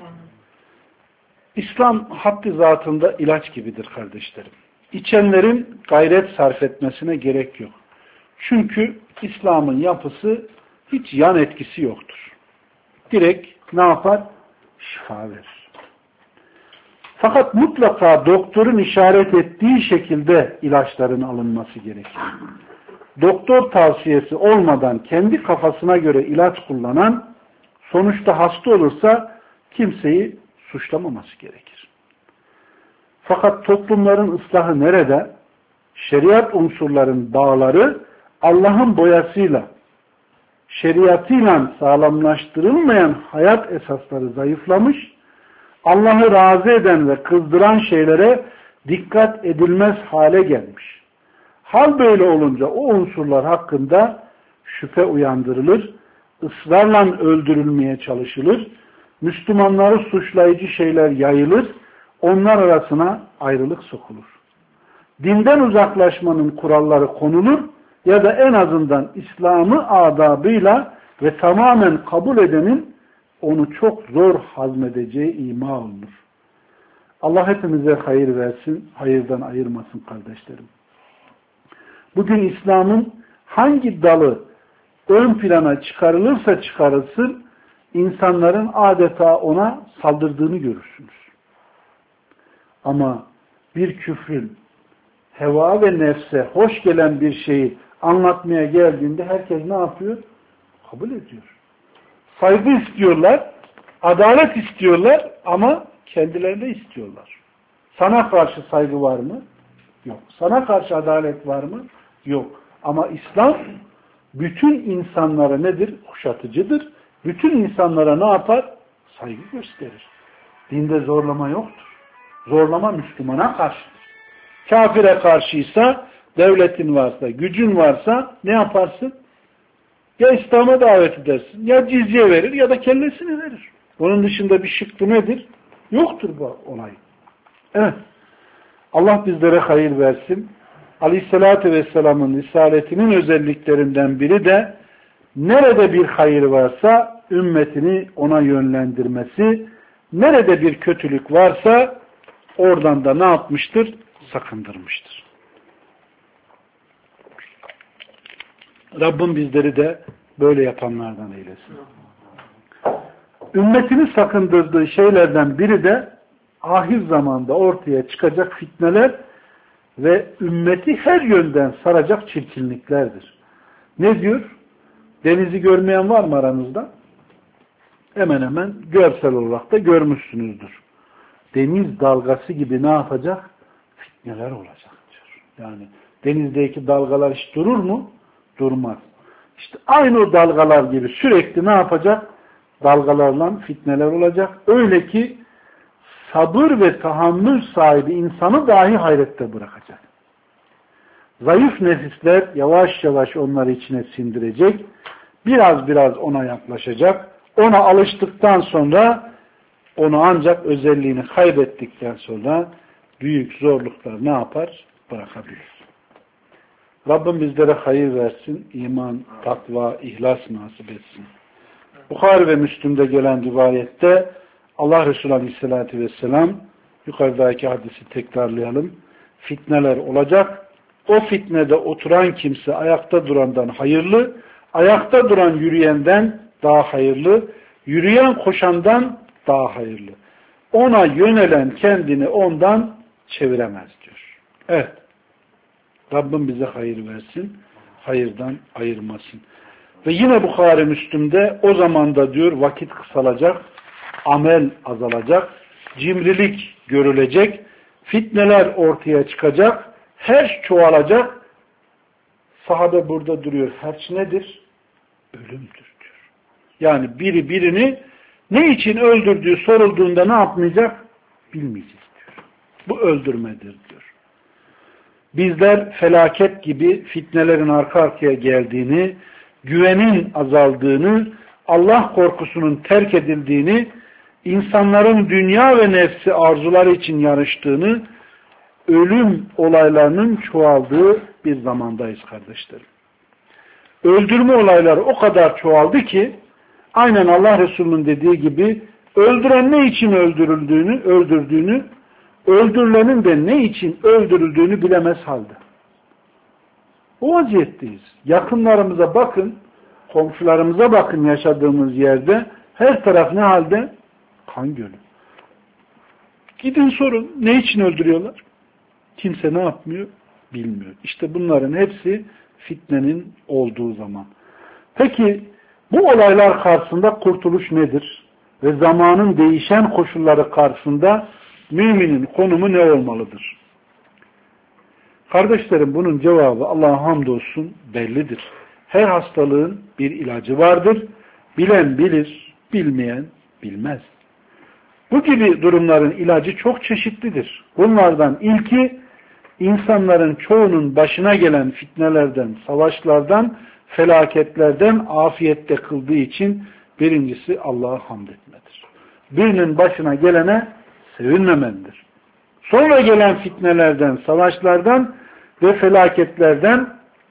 İslam haddi zatında ilaç gibidir kardeşlerim. İçenlerin gayret sarf etmesine gerek yok. Çünkü İslam'ın yapısı hiç yan etkisi yoktur. Direkt ne yapar? Şifa verir. Fakat mutlaka doktorun işaret ettiği şekilde ilaçların alınması gerekir. Doktor tavsiyesi olmadan kendi kafasına göre ilaç kullanan sonuçta hasta olursa kimseyi suçlamaması gerekir. Fakat toplumların ıslahı nerede? Şeriat unsurların bağları Allah'ın boyasıyla, şeriatıyla sağlamlaştırılmayan hayat esasları zayıflamış, Allah'ı razı eden ve kızdıran şeylere dikkat edilmez hale gelmiş. Hal böyle olunca o unsurlar hakkında şüphe uyandırılır, ısrarla öldürülmeye çalışılır, Müslümanları suçlayıcı şeyler yayılır, onlar arasına ayrılık sokulur. Dinden uzaklaşmanın kuralları konulur ya da en azından İslam'ı adabıyla ve tamamen kabul edenin onu çok zor hazmedeceği ima olunur. Allah hepimize hayır versin, hayırdan ayırmasın kardeşlerim. Bugün İslam'ın hangi dalı ön plana çıkarılırsa çıkarılsın, insanların adeta ona saldırdığını görürsünüz. Ama bir küfrün heva ve nefse hoş gelen bir şeyi anlatmaya geldiğinde herkes ne yapıyor? Kabul ediyor. Saygı istiyorlar, adalet istiyorlar ama kendilerine istiyorlar. Sana karşı saygı var mı? Yok. Sana karşı adalet var mı? Yok. Ama İslam bütün insanlara nedir? Kuşatıcıdır. Bütün insanlara ne yapar? Saygı gösterir. Dinde zorlama yoktur. Zorlama Müslümana karşıdır. Kafire karşıysa, devletin varsa, gücün varsa ne yaparsın? Ya İslam'a davet edersin, ya cizye verir ya da kellesini verir. Onun dışında bir şıkkı nedir? Yoktur bu olay. Evet. Allah bizlere hayır versin. Aleyhissalatü Vesselam'ın risaletinin özelliklerinden biri de nerede bir hayır varsa ümmetini ona yönlendirmesi, nerede bir kötülük varsa oradan da ne yapmıştır? Sakındırmıştır. Rabbim bizleri de böyle yapanlardan eylesin. Ümmetini sakındırdığı şeylerden biri de ahir zamanda ortaya çıkacak fitneler ve ümmeti her yönden saracak çirkinliklerdir. Ne diyor? Denizi görmeyen var mı aranızda? Hemen hemen görsel olarak da görmüşsünüzdür. Deniz dalgası gibi ne yapacak? Fitneler olacak diyor. Yani denizdeki dalgalar hiç durur mu? Durmaz. İşte aynı o dalgalar gibi sürekli ne yapacak? Dalgalarla fitneler olacak. Öyle ki sabır ve tahammül sahibi insanı dahi hayrette bırakacak. Zayıf nefisler yavaş yavaş onları içine sindirecek. Biraz biraz ona yaklaşacak. Ona alıştıktan sonra onu ancak özelliğini kaybettikten sonra büyük zorluklar ne yapar? Bırakabilir. Rabbim bizlere hayır versin, iman, takva, ihlas nasip etsin. Bukhari ve Müslim'de gelen rivayette Allah Resulü Aleyhisselatü Vesselam, yukarıdaki hadisi tekrarlayalım, fitneler olacak. O fitnede oturan kimse ayakta durandan hayırlı, ayakta duran yürüyenden daha hayırlı, yürüyen koşandan daha hayırlı. Ona yönelen kendini ondan çeviremez diyor. Evet. Rabbim bize hayır versin, hayırdan ayırmasın. Ve yine Bukhari Müslim'de o zaman da diyor vakit kısalacak, amel azalacak, cimrilik görülecek, fitneler ortaya çıkacak, herç çoğalacak. Sahabe burada duruyor. Herç nedir? Ölümdür diyor. Yani biri birini ne için öldürdüğü sorulduğunda ne yapmayacak? Bilmeyecek diyor. Bu öldürmedir diyor. bizler felaket gibi fitnelerin arka arkaya geldiğini, güvenin azaldığını, Allah korkusunun terk edildiğini, insanların dünya ve nefsi arzuları için yarıştığını, ölüm olaylarının çoğaldığı bir zamandayız kardeşlerim. Öldürme olayları o kadar çoğaldı ki, aynen Allah Resulü'nün dediği gibi, öldüren ne için öldürüldüğünü, öldürdüğünü, öldürülenin de ne için öldürüldüğünü bilemez halde. O vaziyetteyiz. Yakınlarımıza bakın, komşularımıza bakın yaşadığımız yerde, her taraf ne halde? Kan gölü. Gidin sorun, ne için öldürüyorlar? Kimse ne yapmıyor? Bilmiyor. İşte bunların hepsi fitnenin olduğu zaman. Peki, bu olaylar karşısında kurtuluş nedir? Ve zamanın değişen koşulları karşısında müminin konumu ne olmalıdır? Kardeşlerim, bunun cevabı Allah'a hamdolsun bellidir. Her hastalığın bir ilacı vardır. Bilen bilir, bilmeyen bilmez. Bu gibi durumların ilacı çok çeşitlidir. Bunlardan ilki, insanların çoğunun başına gelen fitnelerden, savaşlardan, felaketlerden afiyette kıldığı için birincisi Allah'a hamd etmedir. Birinin başına gelene sevinmemelidir. Sonra gelen fitnelerden, savaşlardan ve felaketlerden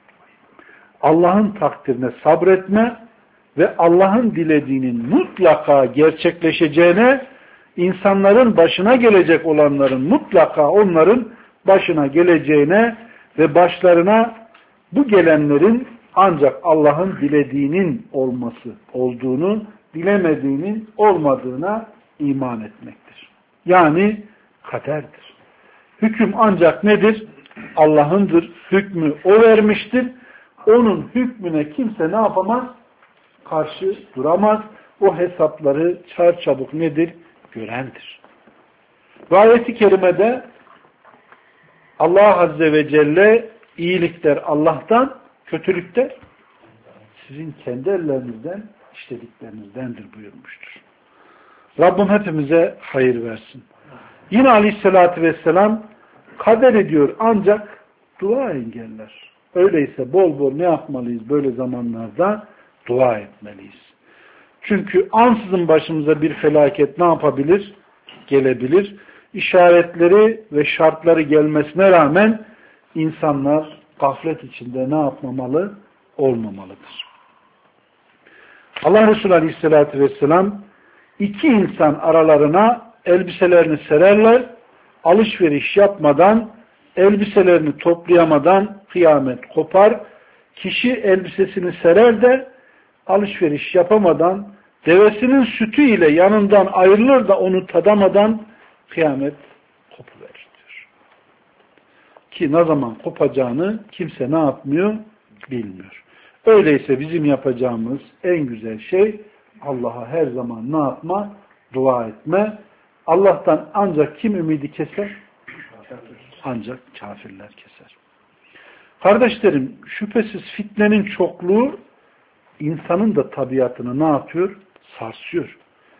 Allah'ın takdirine sabretme ve Allah'ın dilediğinin mutlaka gerçekleşeceğine, insanların başına gelecek olanların mutlaka onların başına geleceğine ve başlarına bu gelenlerin ancak Allah'ın dilediğinin olması olduğunu, dilemediğinin olmadığına iman etmektir. Yani kaderdir. Hüküm ancak nedir? Allah'ındır. Hükmü o vermiştir. Onun hükmüne kimse ne yapamaz? Karşı duramaz. O hesapları çarçabuk nedir? Görendir. Ve ayet-i kerimede Allah Azze ve Celle iyilikler Allah'tan, kötülükler sizin kendi ellerinizden, işlediklerinizdendir buyurmuştur. Rabbim hepimize hayır versin. Yine Aleyhisselatü Vesselam kader ediyor ancak dua engeller. Öyleyse bol bol ne yapmalıyız böyle zamanlarda? Dua etmeliyiz. Çünkü ansızın başımıza bir felaket ne yapabilir? Gelebilir. İşaretleri ve şartları gelmesine rağmen insanlar gaflet içinde ne yapmamalı? Olmamalıdır. Allah Resulü Aleyhisselatü Vesselam iki insan aralarına elbiselerini sererler, alışveriş yapmadan, elbiselerini toplayamadan kıyamet kopar. Kişi elbisesini serer de alışveriş yapamadan, devesinin sütü ile yanından ayrılır da onu tadamadan kıyamet kopuverir diyor. Ki ne zaman kopacağını kimse ne yapmıyor? Bilmiyor. Öyleyse bizim yapacağımız en güzel şey Allah'a her zaman ne yapma? Dua etme. Allah'tan ancak kim ümidi keser? Ancak kafirler keser. Kardeşlerim, şüphesiz fitnenin çokluğu insanın da tabiatını ne yapıyor? Sarsıyor.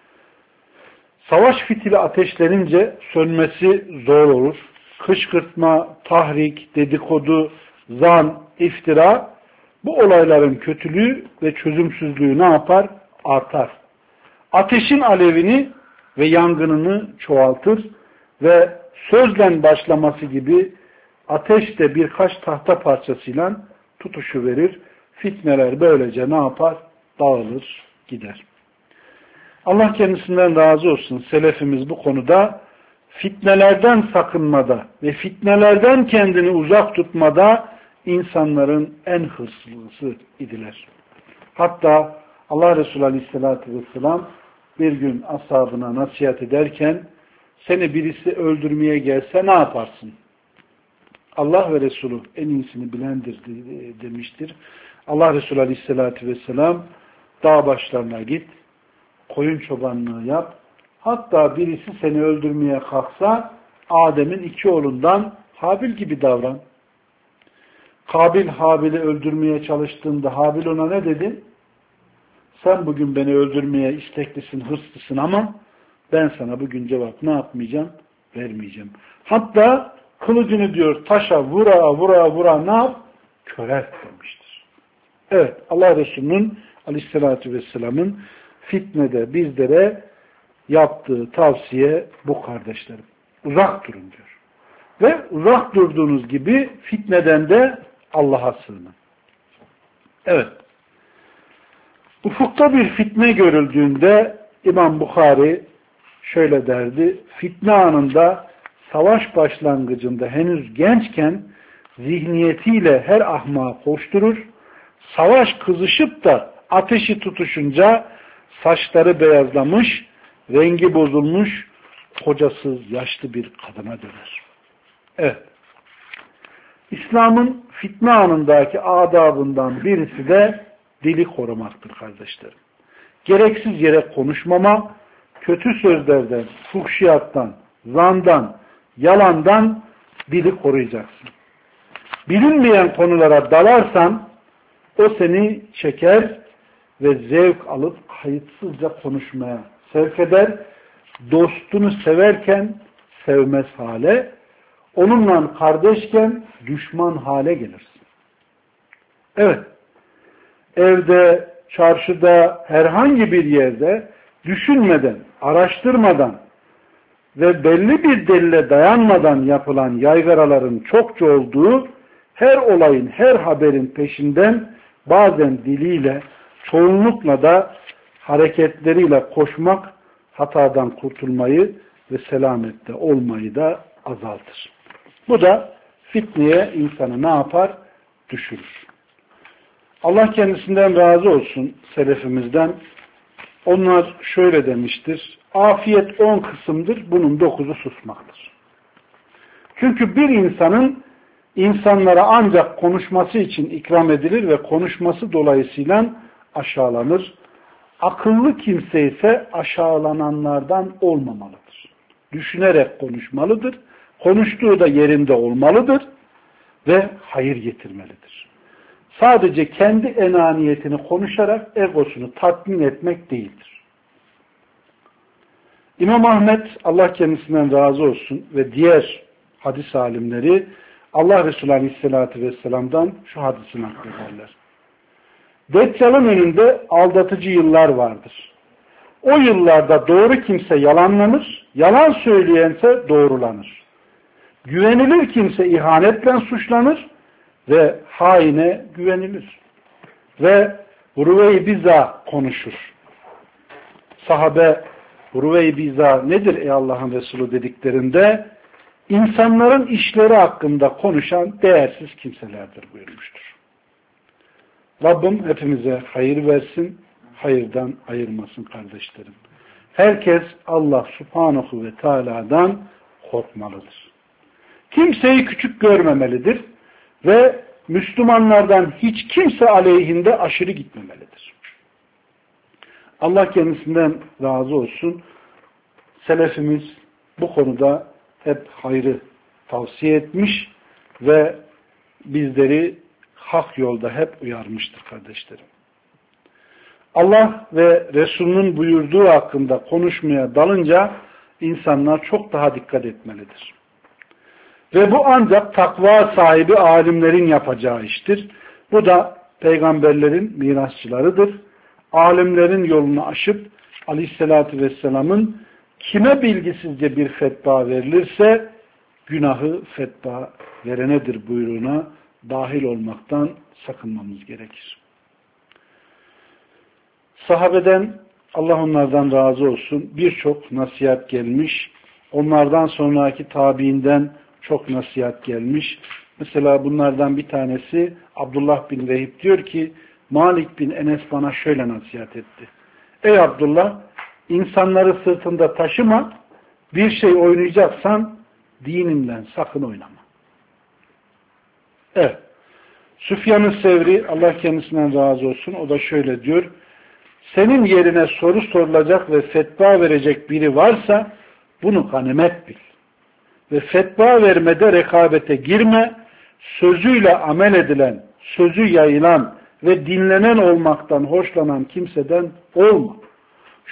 Savaş fitili ateşlenince sönmesi zor olur. Kışkırtma, tahrik, dedikodu, zan, iftira, bu olayların kötülüğü ve çözümsüzlüğü ne yapar? Artar. Ateşin alevini ve yangınını çoğaltır ve sözle başlaması gibi ateş de birkaç tahta parçasıyla tutuşu verir. Fitneler böylece ne yapar? Dağılır, gider. Allah kendisinden razı olsun. Selefimiz bu konuda fitnelerden sakınmada ve fitnelerden kendini uzak tutmada insanların en hırslısı idiler. Hatta Allah Resulü Aleyhisselatü Vesselam bir gün ashabına nasihat ederken seni birisi öldürmeye gelse ne yaparsın? Allah ve Resulü en iyisini bilendir demiştir. Allah Resulü Aleyhisselatü Vesselam dağ başlarına git, koyun çobanlığı yap. Hatta birisi seni öldürmeye kalksa Adem'in iki oğlundan Habil gibi davran. Kabil Habil'i öldürmeye çalıştığında Habil ona ne dedi? Sen bugün beni öldürmeye isteklisin, hırslısın ama ben sana bugün cevap ne yapmayacağım? Vermeyeceğim. Hatta kılıcını diyor taşa vura vura vura ne yap? Körelt demiştir. Evet, Allah Resulü'nün aleyhissalatü vesselamın fitnede bizlere yaptığı tavsiye bu kardeşlerim. Uzak durun diyor. Ve uzak durduğunuz gibi fitneden de Allah'a sığının. Evet. Ufukta bir fitne görüldüğünde İmam Bukhari şöyle derdi. Fitne anında savaş başlangıcında henüz gençken zihniyetiyle her ahmağı koşturur. Savaş kızışıp da ateşi tutuşunca saçları beyazlamış, rengi bozulmuş, kocasız yaşlı bir kadına döner. Evet. İslam'ın fitne anındaki adabından birisi de dili korumaktır kardeşlerim. Gereksiz yere konuşmama, kötü sözlerden, fuhşiyattan, zandan, yalandan dili koruyacaksın. Bilinmeyen konulara dalarsan o seni çeker ve zevk alıp kayıtsızca konuşmaya sevk eder. Dostunu severken sevmez hale, onunla kardeşken düşman hale gelirsin. Evet, evde, çarşıda, herhangi bir yerde düşünmeden, araştırmadan ve belli bir delile dayanmadan yapılan yaygaraların çokça olduğu, her olayın, her haberin peşinden bazen diliyle, çoğunlukla da hareketleriyle koşmak, hatadan kurtulmayı ve selamette olmayı da azaltır. Bu da fitneye insanı ne yapar? Düşürür. Allah kendisinden razı olsun selefimizden. Onlar şöyle demiştir. Afiyet on kısımdır, bunun dokuzu susmaktır. Çünkü bir insanın insanlara ancak konuşması için ikram edilir ve konuşması dolayısıyla aşağılanır. Akıllı kimse ise aşağılananlardan olmamalıdır. Düşünerek konuşmalıdır. Konuştuğu da yerinde olmalıdır ve hayır getirmelidir. Sadece kendi enaniyetini konuşarak egosunu tatmin etmek değildir. İmam Ahmet, Allah kendisinden razı olsun ve diğer hadis alimleri Allah Resulü Aleyhisselatü Vesselam'dan şu hadisi naklederler. Deccal'ın önünde aldatıcı yıllar vardır. O yıllarda doğru kimse yalanlanır, yalan söyleyense doğrulanır. Güvenilir kimse ihanetle suçlanır ve haine güvenilir. Ve Ruvey biza konuşur. Sahabe Ruvey biza nedir ey Allah'ın Resulü dediklerinde insanların işleri hakkında konuşan değersiz kimselerdir buyurmuştur. Rabbim hepimize hayır versin, hayırdan ayırmasın kardeşlerim. Herkes Allah Subhanahu ve Teala'dan korkmalıdır. Kimseyi küçük görmemelidir ve Müslümanlardan hiç kimse aleyhinde aşırı gitmemelidir. Allah kendisinden razı olsun. Selefimiz bu konuda hep hayrı tavsiye etmiş ve bizleri hak yolda hep uyarmıştır kardeşlerim. Allah ve Resulünün buyurduğu hakkında konuşmaya dalınca insanlar çok daha dikkat etmelidir. Ve bu ancak takva sahibi alimlerin yapacağı iştir. Bu da peygamberlerin mirasçılarıdır. Alimlerin yolunu aşıp Aleyhisselatü Vesselam'ın kime bilgisizce bir fetva verilirse günahı fetva verenedir buyruğuna dahil olmaktan sakınmamız gerekir. Sahabeden Allah onlardan razı olsun birçok nasihat gelmiş. Onlardan sonraki tabiinden çok nasihat gelmiş. Mesela bunlardan bir tanesi Abdullah bin Vehib diyor ki Malik bin Enes bana şöyle nasihat etti. Ey Abdullah, insanları sırtında taşıma, bir şey oynayacaksan dininden sakın oynama. Evet. Süfyan-ı Sevri, Allah kendisinden razı olsun, o da şöyle diyor. Senin yerine soru sorulacak ve fetva verecek biri varsa bunu ganimet bil. Ve fetva vermede rekabete girme, sözüyle amel edilen, sözü yayılan ve dinlenen olmaktan hoşlanan kimseden olma.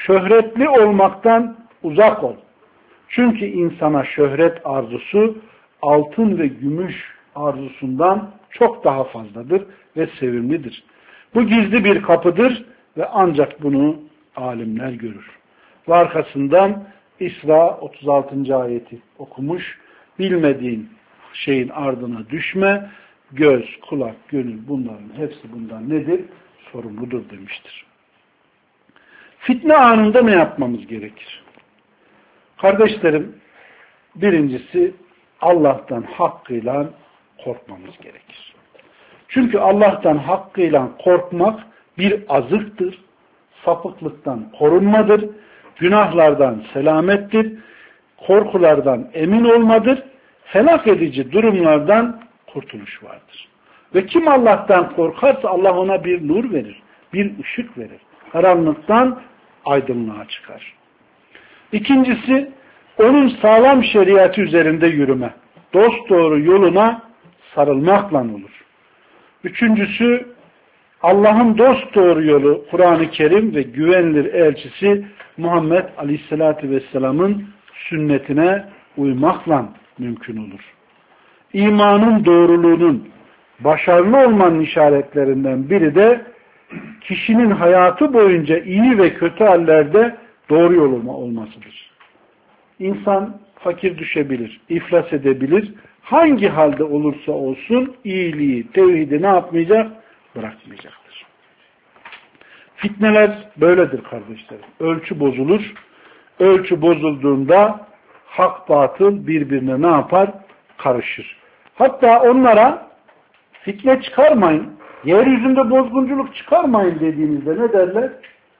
Şöhretli olmaktan uzak ol. Çünkü insana şöhret arzusu altın ve gümüş arzusundan çok daha fazladır ve sevimlidir. Bu gizli bir kapıdır ve ancak bunu alimler görür. Ve arkasından İsra otuz altıncı ayeti okumuş. Bilmediğin şeyin ardına düşme. Göz, kulak, gönül bunların hepsi bundan nedir? Sorumludur demiştir. Fitne anında ne yapmamız gerekir? Kardeşlerim, birincisi Allah'tan hakkıyla korkmamız gerekir. Çünkü Allah'tan hakkıyla korkmak bir azıktır, sapıklıktan korunmadır, günahlardan selamettir, korkulardan emin olmadır, helak edici durumlardan kurtuluş vardır. Ve kim Allah'tan korkarsa Allah ona bir nur verir, bir ışık verir. Karanlıktan aydınlığa çıkar. İkincisi, onun sağlam şeriatı üzerinde yürüme. Dosdoğru yoluna sarılmakla olur. Üçüncüsü, Allah'ın dosdoğru yolu Kur'an-ı Kerim ve güvenilir elçisi Muhammed Aleyhisselatü Vesselam'ın sünnetine uymakla mümkün olur. İmanın doğruluğunun başarılı olmanın işaretlerinden biri de kişinin hayatı boyunca iyi ve kötü hallerde doğru yol olmasıdır. İnsan fakir düşebilir, iflas edebilir. Hangi halde olursa olsun iyiliği, tevhidi ne yapmayacak? Bırakmayacaktır. Fitneler böyledir kardeşlerim. Ölçü bozulur. Ölçü bozulduğunda hak batıl birbirine ne yapar? Karışır. Hatta onlara fitne çıkarmayın, yeryüzünde bozgunculuk çıkarmayın dediğinizde ne derler?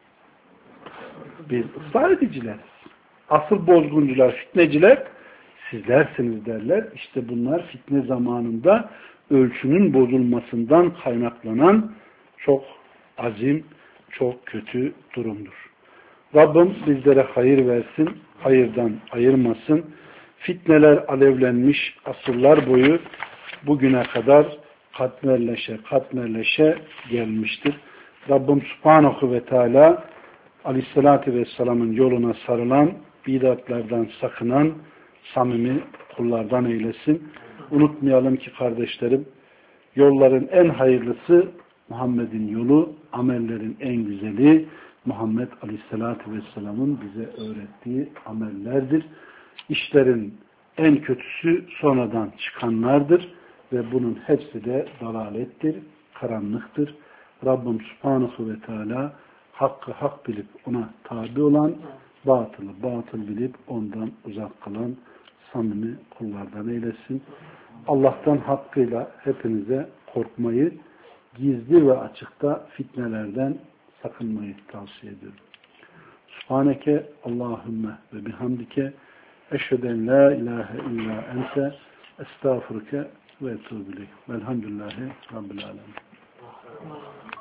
Biz ısrar edicileriz. Asıl bozguncular, fitneciler sizlersiniz derler. İşte bunlar fitne zamanında ölçünün bozulmasından kaynaklanan çok azim, çok kötü durumdur. Rabbim bizlere hayır versin, hayırdan ayırmasın. Fitneler alevlenmiş asırlar boyu bugüne kadar katmerleşe katmerleşe gelmiştir. Rabbim Subhanahu ve Teala Aleyhisselatü Vesselam'ın yoluna sarılan, bidatlardan sakınan samimi kullardan eylesin. Unutmayalım ki kardeşlerim, yolların en hayırlısı Muhammed'in yolu, amellerin en güzeli Muhammed Aleyhisselatü Vesselam'ın bize öğrettiği amellerdir. İşlerin en kötüsü sonradan çıkanlardır ve bunun hepsi de dalalettir, karanlıktır. Rabbim Subhanahu ve Teala hakkı hak bilip ona tabi olan, batılı batıl bilip ondan uzak kalan samimi kullardan eylesin. Allah'tan hakkıyla hepinize korkmayı, gizli ve açıkta fitnelerden sakınmayı tavsiye ediyorum. Subhaneke Allahümme ve bihamdike eşheden la ilahe illa ente estağfurke ve etûbü ileyk. Velhamdülillahi Rabbil alemin.